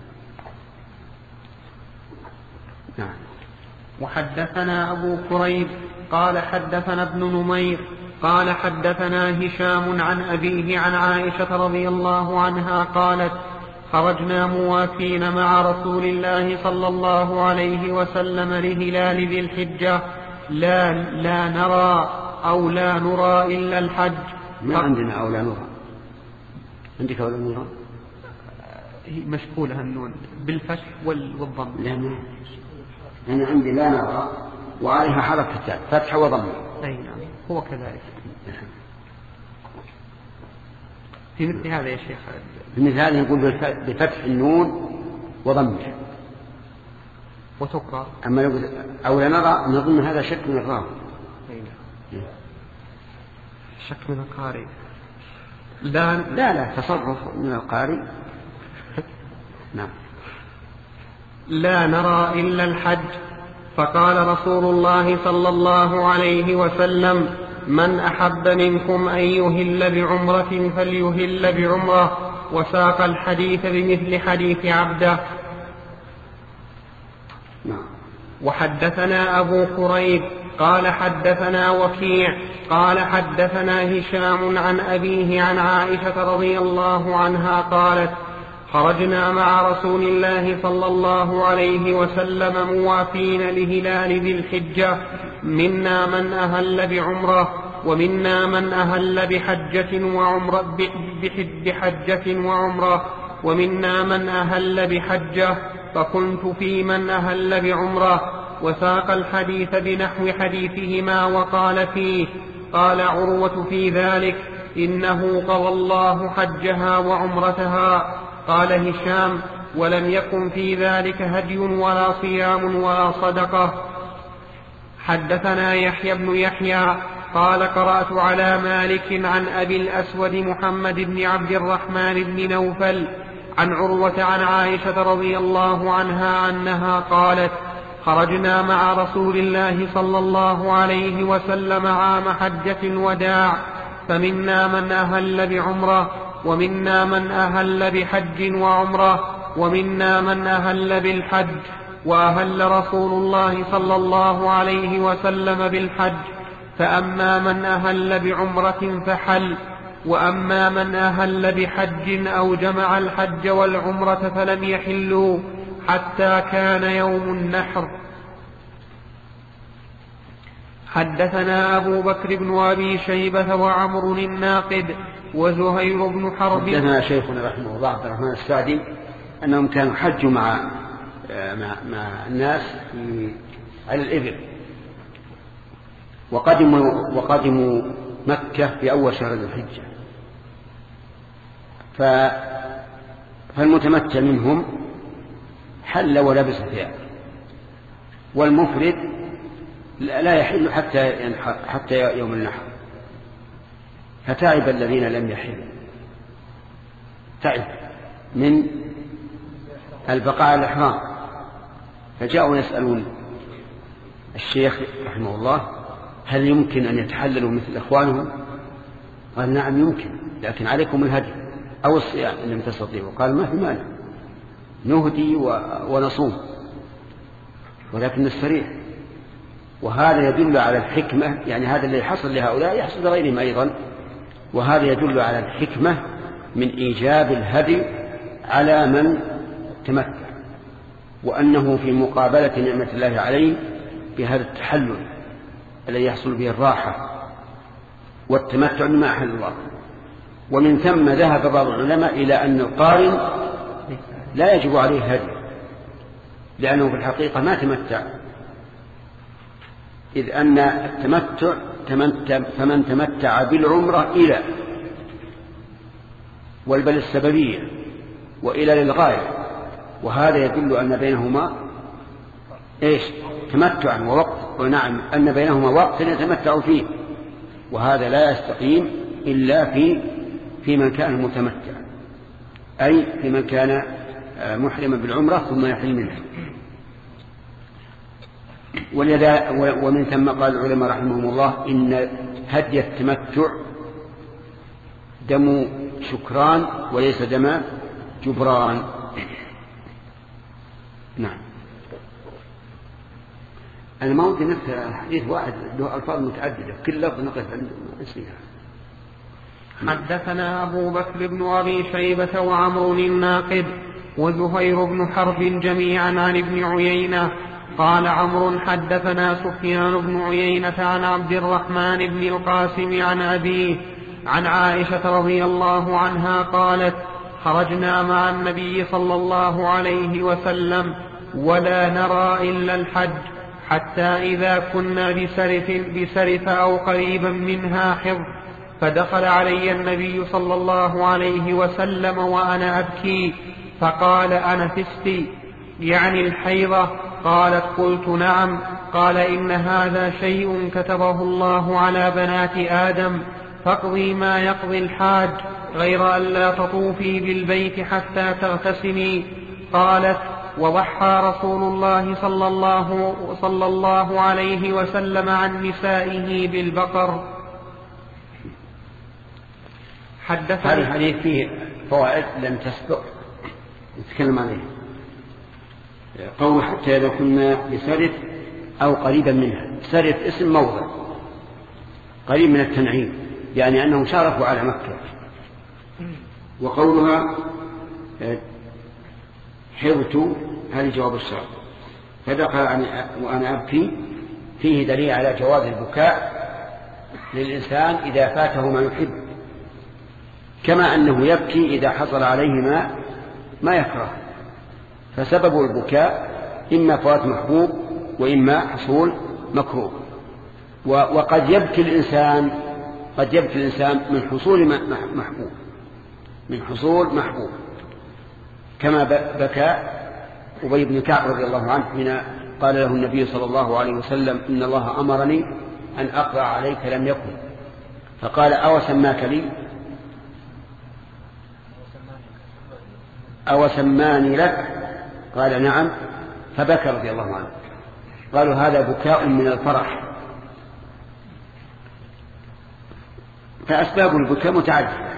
نعم. وحدثنا أبو كريب قال حدثنا ابن نمير قال حدثنا هشام عن أبيه عن عائشة رضي الله عنها قالت: خرجنا موافين مع رسول الله صلى الله عليه وسلم لهلال ذي الحجة لا نرى أو لا نرى إلا الحج. ما عندنا أو لا نرى. عندك أو لا نرى؟ هي مشكولة النون بالفتح والضم. لا، ما أنا عندي لا نرى وعليها حركتان، فتح وضم. أي نعم، هو كذلك. في مثل هذا يا شيخ، في مثل هذا نقول بفتح النون وضمها وتقرأ. أما لو أو لا نرى نظن هذا شك من الراوي. شك من القارئ. لا تصرف من القارئ. نعم. لا نرى إلا الحج. فقال رسول الله صلى الله عليه وسلم: من أحب منكم أن يهل بعمرة فليهل بعمرة. وساق الحديث بمثل حديث عبده. وحدثنا أبو كريب قال حدثنا وكيع قال حدثنا هشام عن أبيه عن عائشة رضي الله عنها قالت: خرجنا مع رسول الله صلى الله عليه وسلم موافين لهلال ذي الحجة، منا من أهل بعمرة ومنا من أهل بحجة وعمرة ومنا من أهل بحجة، فكنت في من أهل بعمرة. وساق الحديث بنحو حديثهما وقال فيه: قال عروة في ذلك: إنه قضى الله حجها وعمرتها. قال هشام: ولم يكن في ذلك هدي ولا صيام ولا صدقة. حدثنا يحيى بن يحيى قال: قرأت على مالك عن أبي الأسود محمد بن عبد الرحمن بن نوفل عن عروة عن عائشة رضي الله عنها أنها قالت: خرجنا مع رسول الله صلى الله عليه وسلم عام حجة الوداع، فمنا من أهل بعمرة ومنا من أهل بحج وعمرة ومنا من أهل بالحج، وأهل رسول الله صلى الله عليه وسلم بالحج، فأما من أهل بعمرة فحل، وأما من أهل بحج أو جمع الحج والعمرة فلم يحلوا حتى كان يوم النحر. حدثنا أبو بكر بن أبي شيبة وعمر الناقد وزهير بن حرب. حدثنا شيخنا رحمه الله عبد الرحمن السعدي أنهم كانوا حجوا مع الناس على الإبل، وقدموا مكة في أول شهر ذي الحجة، فالمتمتع منهم حل ولبس ثياب، والمفرد لا يحل حتى يوم النحر. فتعب الذين لم يحلوا، تعب من البقاء الإحرام، فجاءوا يسألون الشيخ رحمه الله هل يمكن أن يتحللوا مثل إخوانهم؟ قال نعم يمكن، لكن عليكم الهدي أو الصيام إن لم تستطيعوا. قال ما في مانع، نهدي ونصوم، ولكن الصريح. وهذا يدل على الحكمة، يعني هذا الذي حصل لهؤلاء يحصل لغيرهم أيضا، وهذا يدل على الحكمة من إيجاب الهدي على من تمتع، وأنه في مقابلة نعمة الله عليه بهذا التحلل الذي يحصل به الراحة والتمتع بما أحل الله. ومن ثم ذهب بعض العلماء إلى أن القارن لا يجب عليه هدي، لأنه في الحقيقة ما تمتع، إذ أن التمتع فمن تمتع بالعمرة إلى والبل السببية وإلى للغاية، وهذا يدل أن بينهما إيش؟ تمتعا ووقت، ونعم أن بينهما وقت يتمتع فيه، وهذا لا يستقيم إلا في من كان متمتع، أي في من كان محرما بالعمرة ثم يحرم منها. ومن ثم قال العلماء رحمهم الله إن هدي التمتع دم شكران وليس دم جبران. نعم. الموت نفسه حديث واحد له ألفاظ متعددة، كل لفظ نقف عنده اسمها. حدثنا أبو بكر بن أبي شيبة وعمر الناقد وزهير بن حرب جميعا عن ابن عيينة قال عمرو حدثنا سفيان بن عيينة عن عبد الرحمن بن القاسم عن أبيه عن عائشة رضي الله عنها قالت خرجنا مع النبي صلى الله عليه وسلم ولا نرى إلا الحج، حتى إذا كنا بسرف أو قريبا منها حض، فدخل علي النبي صلى الله عليه وسلم وأنا أبكي، فقال أنفستي يعني الحيضة؟ قالت قلت نعم. قال إن هذا شيء كتبه الله على بنات آدم، فاقضي ما يقضي الحاج، غير أن لا تطوفي بالبيت حتى تغتسلي. قالت وضحى رسول الله صلى الله عليه وسلم عن نسائه بالبقر. هذا الحديث فيه فوائد لم تسبق نتكلم عليه. قول حتى إذا كنا بسرف أو قريبا منها، سرف اسم موضع قريب من التنعيم، يعني أنهم شارفوا على مكة. وقولها حضت هذه جواب الشرط، فدخل وأنا أبكي فيه دليل على جواز البكاء للإنسان إذا فاته ما يحب، كما أنه يبكي إذا حصل عليه ما يكره. فسبب البكاء إما فوات محبوب وإما حصول مكروه. وقد يبكي الإنسان من حصول محبوب كما بكى أبي بن كعب رضي الله عنه حين قال له النبي صلى الله عليه وسلم إن الله أمرني أن أقرأ عليك لم يكن، فقال أو سماك لي أو سماني لك؟ قال نعم، فبكى رضي الله عنه. قالوا هذا بكاء من الفرح. فأسباب البكاء متعددة.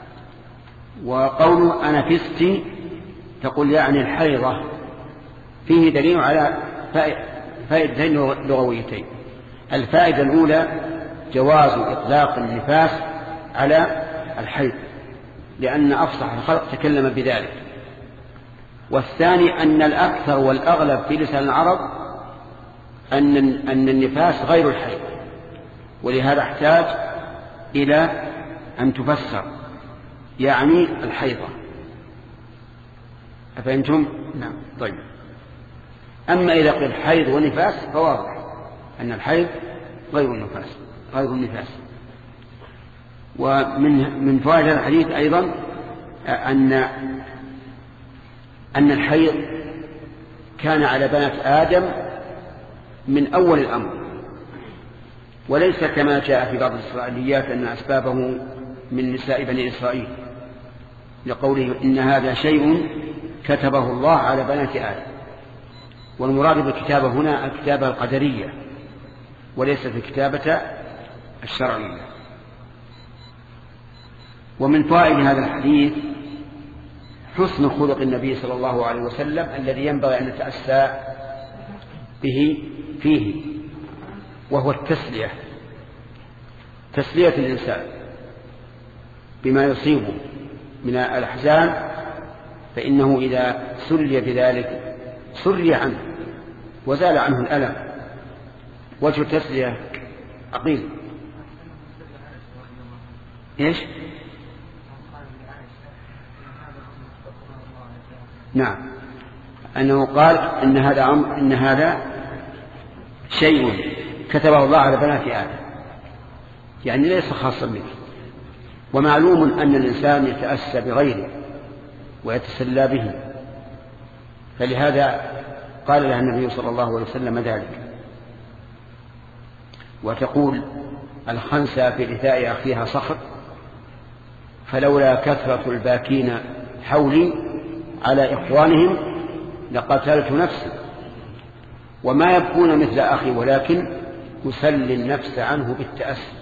وقول أنفستي تقول يعني الحيضة، فيه دليل على فائدتين لغويتين. الفائدة الأولى جواز إطلاق النفاس على الحيض، لأن أفصح الخلق تكلم بذلك. والثاني أن الأكثر والأغلب في لسان العرب أن النفاس غير الحيض، ولهذا احتاج إلى أن تفسر يعني الحيضة. أفهمتم؟ نعم. طيب. أما إذا قيل حيض ونفاس فواضح أن الحيض غير النفاس. ومن فوائد هذا الحديث أيضا أن الحيض كان على بنات آدم من أول الأمر، وليس كما جاء في بعض الإسرائيليات أن أسبابه من نساء بني إسرائيل، لقوله إن هذا شيء كتبه الله على بنات آدم. والمراد بالكتابة هنا الكتابة القدرية وليست الكتابة الشرعية. ومن فوائد هذا الحديث حسن خلق النبي صلى الله عليه وسلم الذي ينبغي أن نتأسى به فيه، وهو التسلية، تسلية الإنسان بما يصيبه من الأحزان، فإنه إذا سلي بذلك سري عنه وزال عنه الألم. وجه التسلية عقيل. إيش؟ نعم، أنه قال إن هذا شيء كتبه الله على بنات آدم، يعني ليس خاصا به. ومعلوم أن الإنسان يتأسى بغيره ويتسلى به، فلهذا قال لها النبي صلى الله عليه وسلم ذلك. وتقول الخنسة في رثاء أخيها صخر، فلولا كثرة الباكين حولي على إخوانهم لقتلت نفسي، وما يبكون مثل أخي ولكن يسلي النفس عنه بالتأسي.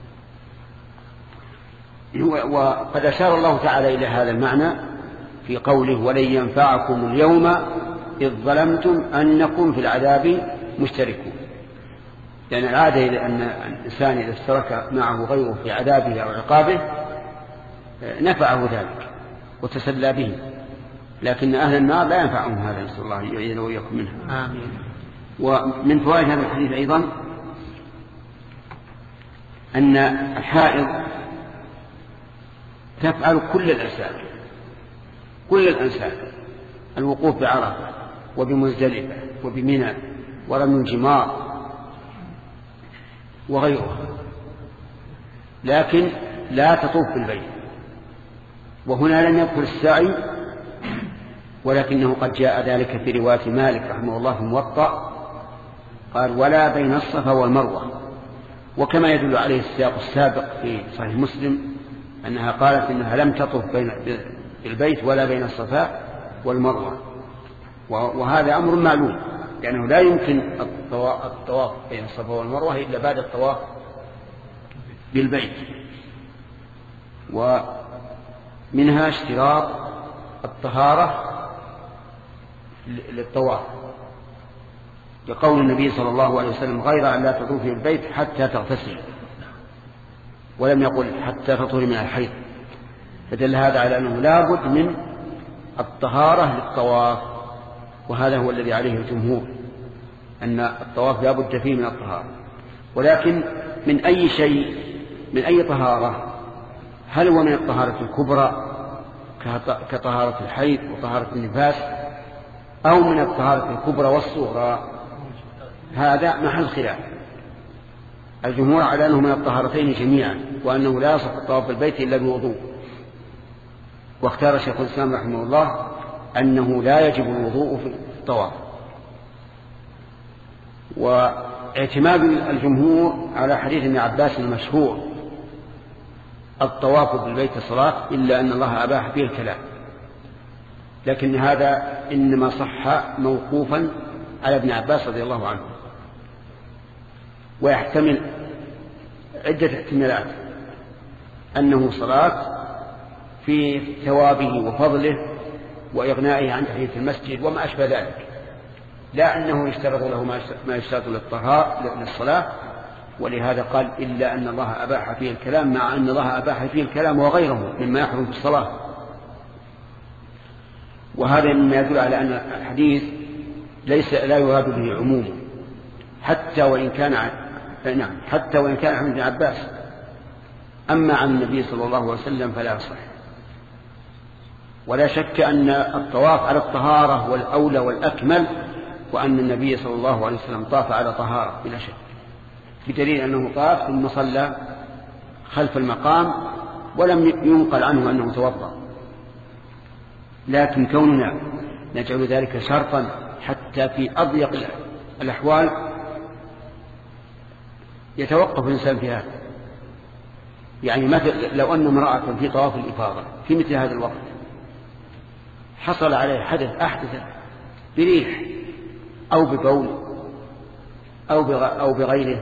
وقد أشار الله تعالى إلى هذا المعنى في قوله ولن ينفعكم اليوم إذ ظلمتم أنكم في العذاب مشتركون. لأن العادة أن الإنسان إذا اشترك معه غيره في عذابه أو عقابه نفعه ذلك وتسلى به، لكن أهل النار لا ينفعهم هذا، نسأل الله يعيذنا وإياكم منها. آمين. ومن فوائد هذا الحديث أيضا أن الحائض تفعل كل الأنساك الوقوف بعرفة وبمزدلفة وبمنى ورمي الجمار وغيرها، لكن لا تطوف بالبيت. وهنا لم يذكر السعي، ولكنه قد جاء ذلك في رواية مالك رحمه الله في الموطأ، قال ولا بين الصفا والمروة. وكما يدل عليه السياق السابق في صحيح مسلم أنها قالت إنها لم تطوف بالبيت ولا بين الصفا والمروة. وهذا أمر معلوم، لأنه لا يمكن الطواف بين الصفا والمروة إلا بعد الطواف بالبيت. ومنها اشتراط الطهارة للطواف، لقول النبي صلى الله عليه وسلم غير أن لا تطوفي بالبيت حتى تغتسلي، ولم يقل حتى تطهري من الحيض. فدل هذا على أنه لا بد من الطهارة للطواف، وهذا هو الذي عليه الجمهور، أن الطواف لا بد فيه من الطهارة. ولكن من أي شيء، من أي طهارة؟ هل هو من الطهارة الكبرى كطهارة الحيض وطهارة النفاس، أو من الطهارة الكبرى والصغرى؟ هذا محل خلاف. الجمهور على أنه من الطهارتين جميعا، وأنه لا يصح الطواف بالبيت إلا بوضوء. واختار شيخ الإسلام رحمه الله أنه لا يجب الوضوء في الطواف. واعتماد الجمهور على حديث ابن عباس المشهور الطواف بالبيت صلاة إلا أن الله أباح فيه الكلام، لكن هذا إنما صح موقوفا على ابن عباس رضي الله عنه، ويحتمل عدة احتمالات: أنه صلاة في ثوابه وفضله وإغنائه عن تحية المسجد وما أشبه ذلك، لا أنه يشترط له ما يشترط للصلاة. ولهذا قال إلا أن الله أباح فيه الكلام، مع أن الله أباح فيه الكلام وغيره مما يحرم في الصلاة. وهذا مما يدل على أن الحديث لا يراد به عمومه، حتى وإن كان عن ابن عباس. أما عن النبي صلى الله عليه وسلم فلا يصح. ولا شك أن الطواف على الطهارة والأولى والأكمل، وأن النبي صلى الله عليه وسلم طاف على طهارة بلا شك، بدليل أنه طاف ثم صلى خلف المقام ولم ينقل عنه أنه توضأ. لكن كوننا نجعل ذلك شرطا حتى في أضيق الأحوال يتوقف الإنسان في هذا. يعني مثل لو أن امرأة في طواف الإفاضة في مثل هذا الوقت حصل عليه حدث أحدث بريح أو ببول أو بغيره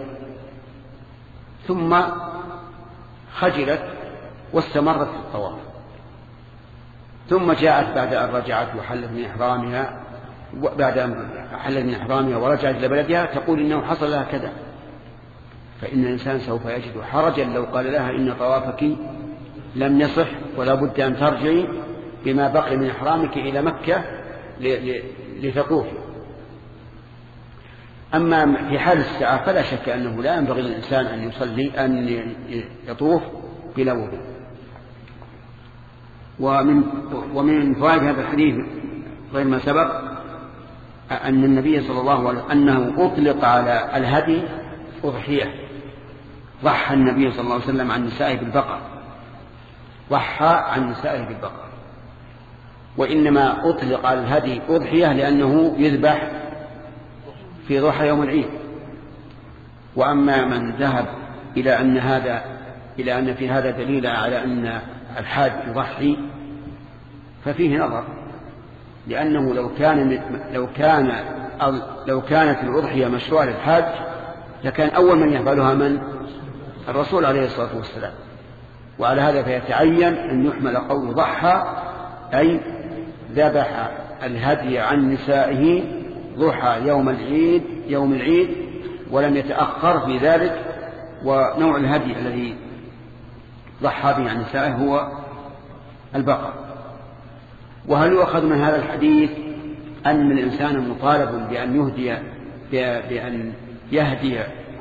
ثم خجلت واستمرت في الطواف، ثم جاءت بعد أن رجعت وحلت من إحرامها، بعد أن حلت من إحرامها ورجعت إلى بلدها تقول إنه حصل لها كذا، فإن الإنسان سوف يجد حرجا لو قال لها إن طوافك لم يصح ولا بد أن ترجعي بما بقي من إحرامك إلى مكة لتطوفي. أما في حال الساعة فلا شك أنه لا ينبغي للإنسان أن يطوف بلا وضوء. ومن فوائد هذا الحديث غير ما سبق أن النبي صلى الله عليه وسلم أنه أطلق على الهدي أضحية، ضحى النبي صلى الله عليه وسلم عن نسائه بالبقر، ضحى عن نسائه بالبقر، وإنما أطلق على الهدي أضحية لأنه يذبح في ضحى يوم العيد. وأما من ذهب إلى أن في هذا دليل على أن الحاج يضحي ففيه نظر، لأنه لو كانت الأضحية مشروعة للحاج لكان أول من يفعلها من الرسول عليه الصلاة والسلام. وعلى هذا فيتعين أن يحمل قول ضحى أي ذبح الهدي عن نسائه ضحى يوم العيد ولم يتأخر في ذلك. ونوع الهدي الذي ضحى به عن نسائه هو البقر. وهل يؤخذ من هذا الحديث أن الإنسان مطالب بأن يهدي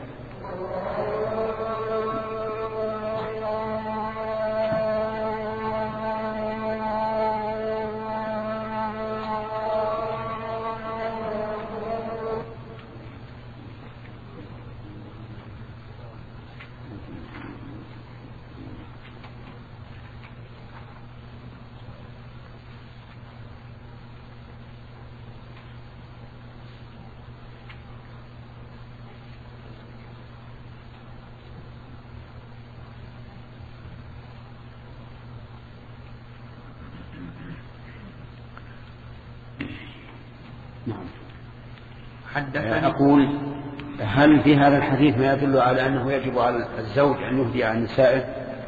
أقول هل في هذا الحديث ما يدل على أنه يجب على الزوج أن يهدي عن نسائه؟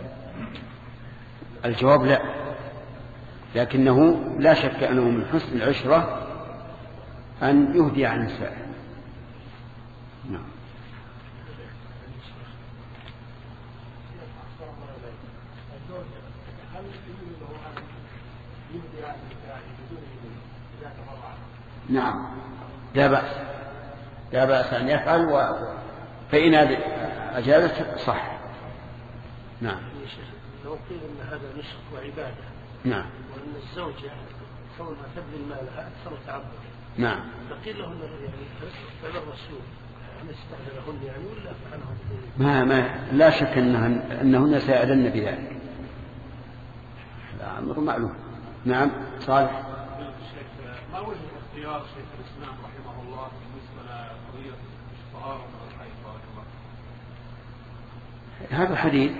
الجواب لا، لكنه لا شك أنه من حسن العشرة أن يهدي عن نسائه. نعم. نعم لا بأس أن يفعل، فإن أجازت صح. نعم. لو قيل أن هذا نسك وعبادة، نعم، وأن الزوجة كونها تبذل مالها أكثر تعبد، نعم، فقيل لهن يعني فالرسول أن استأذنهن يعني ولا فعنهم؟ ما لا شك أنهن سيأذن بذلك، الأمر معلوم. نعم. صالح. ما وجه اختيار شيخ الإسلام رحمه الله بالنسبة لقضية الطهارة من الحيض؟ هذا الحديث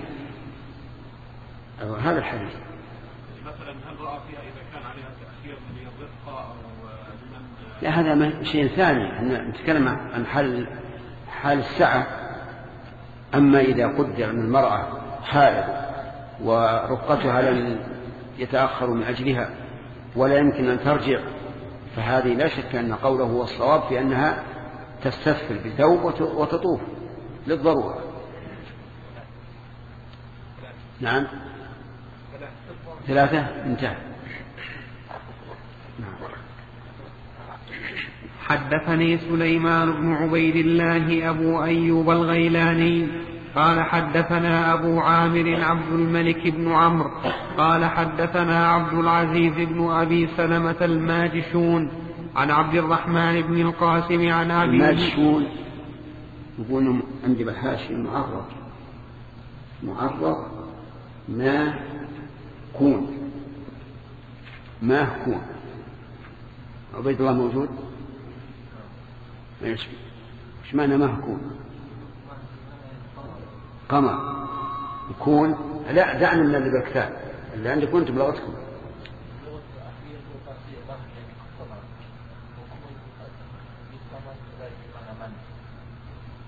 مثلا هل رأى فيها إذا كان عليها تأخير من الرفقة أو لمن؟ لا، هذا شيء ثاني. نتكلم عن حال السعة. أما إذا قدر أن المرأة حائض ورفقتها لن يتأخر من أجلها ولا يمكن أن ترجع، فهذه لا شك أن قوله هو الصواب في أنها تستسفل بثوب وتطوف للضرورة. نعم. 3 انتهى. حدثني سليمان بن عبيد الله أبو أيوب الغيلاني قال حدثنا أبو عامر عبد الملك بن عمرو قال حدثنا عبد العزيز بن أبي سلمة الماجشون عن عبد الرحمن بن القاسم عن أبي الماجشون يقول عندي بالحاشية معرض ما كون عبيد الله موجود؟ ايش معنى مهكون؟ قمر يكون. لا، دعنا من اللي بالكتاب اللي عندكم انتم بلغتكم.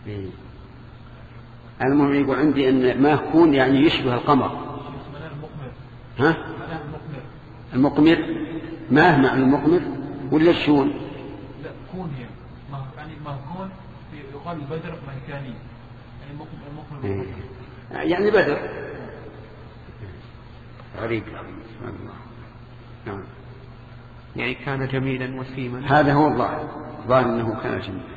المهم يقول عندي أن ما يكون يعني يشبه القمر. ها؟ المقمر ما هو معنى المقمر ولا الشون؟ لا كون يعني ما كون يقال البدر مكاني يعني المقمر يعني بدر غريب. سبحان الله. نعم. يعني كان جميلا وسيما. هذا هو الظاهر أنه كان جميلا.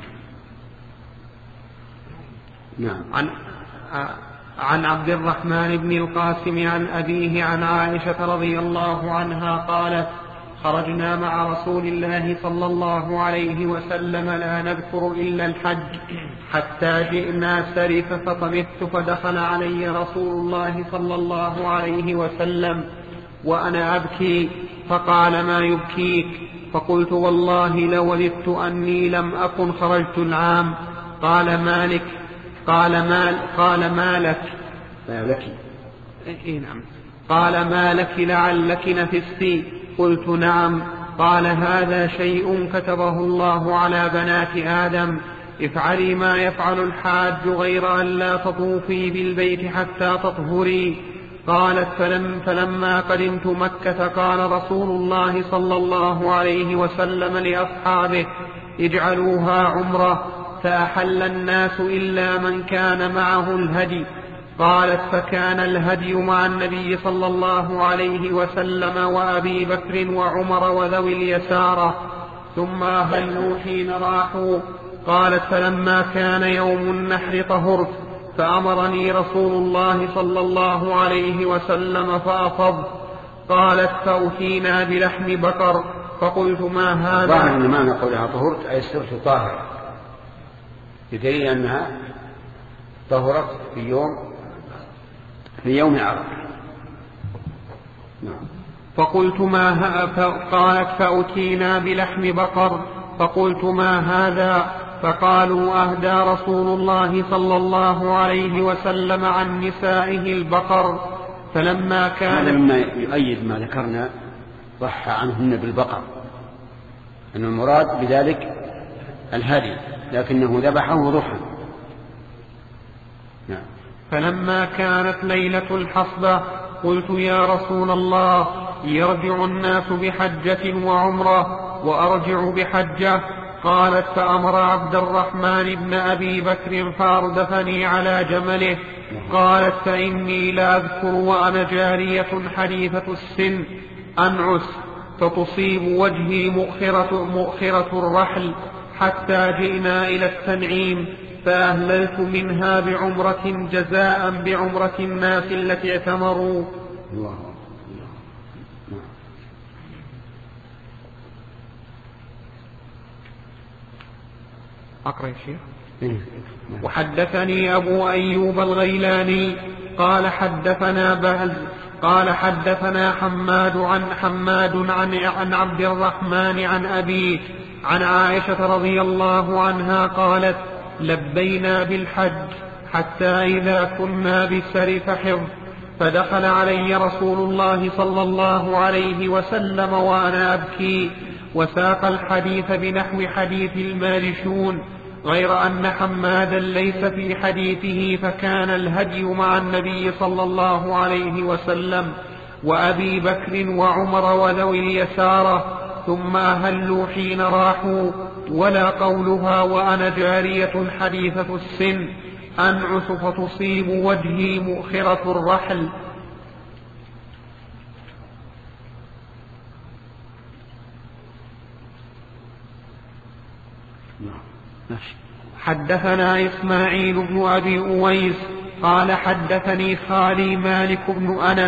نعم. عن عبد الرحمن بن القاسم عن أبيه عن عائشة رضي الله عنها قالت خرجنا مع رسول الله صلى الله عليه وسلم لا نذكر إلا الحج حتى جئنا سرف فطمثت فدخل علي رسول الله صلى الله عليه وسلم وأنا أبكي فقال ما يبكيك؟ فقلت والله لوددت أني لم أكن خرجت العام. قال مالك قال ما لك نعم. قال ما لك لعلك نفستي؟ قلت نعم. قال هذا شيء كتبه الله على بنات آدم افعلي ما يفعل الحاج غير أن لا تطوفي بالبيت حتى تطهري. قالت فلما قدمت مكة قال رسول الله صلى الله عليه وسلم لأصحابه اجعلوها عمرة فأحل الناس إلا من كان معه الهدي. قالت فكان الهدي مع النبي صلى الله عليه وسلم وأبي بكر وعمر وذوي اليسارة ثم أهلوا حين راحوا. قالت فلما كان يوم النحر طهرت فأمرني رسول الله صلى الله عليه وسلم فأفضت. قالت فأتينا بلحم بقر فقلت ما هذا؟ ظاهر أن معنى قولها طهرت أي صرت طاهرة بدليل أنها طهرت في يوم عرفة. نعم. فقلت قالت فأتينا بلحم بقر فقلت ما هذا؟ فقالوا أهدى رسول الله صلى الله عليه وسلم عن نسائه البقر. فلما كان هذا مما يؤيد ما ذكرنا ضحى عنهن بالبقر أن المراد بذلك الهدي لكنه ذبحه ضحى. نعم. فلما كانت ليلة الحصبة قلت يا رسول الله يرجع الناس بحجة وعمرة وأرجع بحجة. قالت فأمر عبد الرحمن بن أبي بكر فأردفني على جمله. قالت فإني لأذكر وأنا جارية حديثة السن أنعس فتصيب وجهي مؤخرة الرحل حتى جئنا إلى التنعيم فأهللت منها بعمرة جزاء بعمرة الناس التي اعتمروا. الله. أقرأ شيء. وحدثني أبو أيوب الغيلاني قال حدثنا بهز قال حدثنا حماد عن عبد الرحمن عن أبيه عن عائشة رضي الله عنها قالت لبينا بالحج حتى إذا كنا بسرف حفظ فدخل علي رسول الله صلى الله عليه وسلم وأنا أبكي وساق الحديث بنحو حديث المارشون غير أن حمادا ليس في حديثه فكان الهدي مع النبي صلى الله عليه وسلم وأبي بكر وعمر وذوي اليسارة ثم أهلوا حين راحوا ولا قولها وأنا جارية حديثة السن أنعس فتصيب وجهي مؤخرة الرحل. حدثنا إسماعيل بن أبي أويس قال حدثني خالي مالك بن أنس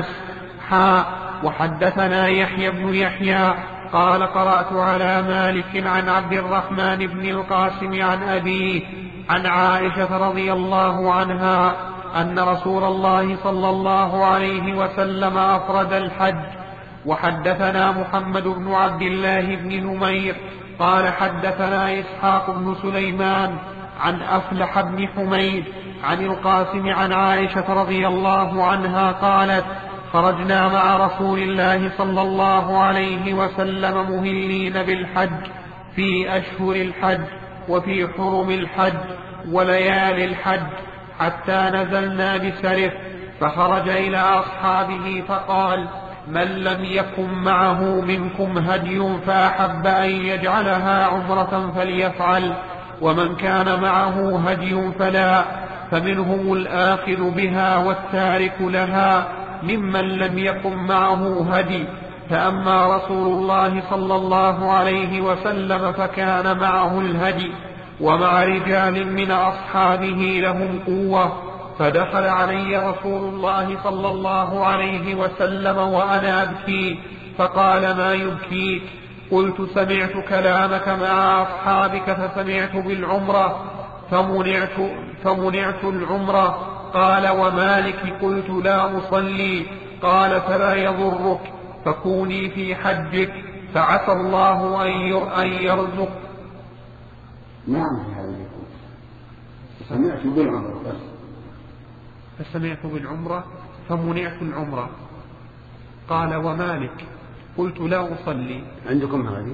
وحدثنا يحيى بن يحيى قال قرأت على مالك عن عبد الرحمن بن القاسم عن أبيه عن عائشة رضي الله عنها أن رسول الله صلى الله عليه وسلم أفرد الحج. وحدثنا محمد بن عبد الله بن نمير قال حدثنا إسحاق بن سليمان عن أفلح بن حميد عن القاسم عن عائشة رضي الله عنها قالت خرجنا مع رسول الله صلى الله عليه وسلم مهلين بالحج في أشهر الحج وفي حرم الحج وليالي الحج، حتى نزلنا بسرف، فخرج إلى أصحابه فقال: من لم يكن معه منكم هدي فأحب أن يجعلها عمرة فليفعل، ومن كان معه هدي فلا، فمنهم الآخذ بها والتارك لها ممن لم يكن معه هدي. فأما رسول الله صلى الله عليه وسلم فكان معه الهدي ومع رجال من أصحابه لهم قوة، فدخل علي رسول الله صلى الله عليه وسلم وأنا أبكي، فقال: ما يبكيك؟ قلت: سمعت كلامك مع أصحابك فسمعت بالعمرة فمنعت العمرة. قال: ومالك؟ قلت: لا أصلي. قال: فلا يضرك، فكوني في حجك، فعسى الله أن يرزق. نعم، في هذا يكون سمعت بالعمرة بس، فسمعت بالعمرة فمنعت العمرة. قال: ومالك؟ قلت: لا أصلي. عندكم هذه؟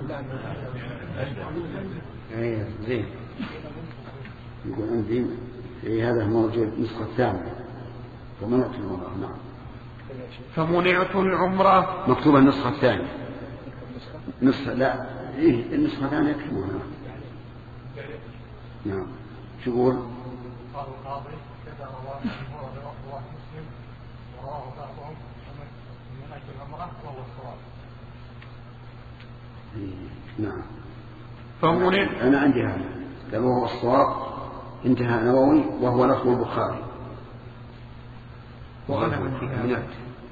ايه زين. يقول عندي في هذا موجود نسخة ثانية فمنعت العمرة. نعم، فمنعت العمرة. مكتوبة النسخة الثانية. نسخة لا، إيه النسخة الثانية يكتبونها. نعم، شو يقول؟ قال القاضي: كذا رواه مسلم ورواه بعضهم من أجل العمرة وهو الصواب. نعم، فمنع. أنا عندي هذا قال وهو الصواب، انتهى نووي، وهو لفظ البخاري. وأنا عندي هذا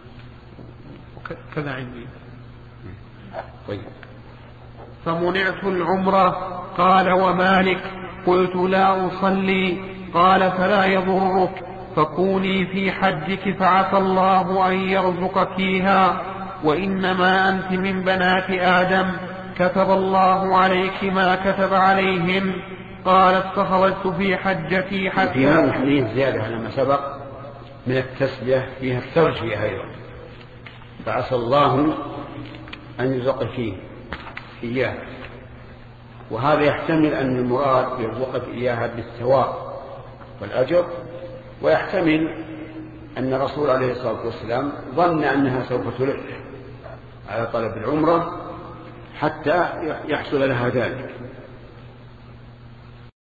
كذا عندي. طيب. فمنعت العمرة. قال: ومالك؟ قلت: لا أصلي. قال: فلا يضرك، فكوني في حجك، فعسى الله أن يرزقكيها، وإنما أنت من بنات آدم، كتب الله عليك ما كتب عليهم. قالت: فخرجت في حجتي حتى. في هذا الحديث زيادة على ما سبق من التسبية فيها الترجية أيضا، فعسى الله أن يرزقك إياه، وهذا يحتمل أن المراد يرزقك إياها بالثواب والأجر، ويحتمل أن الرسول عليه الصلاة والسلام ظن أنها سوف تلح على طلب العمرة حتى يحصل لها ذلك.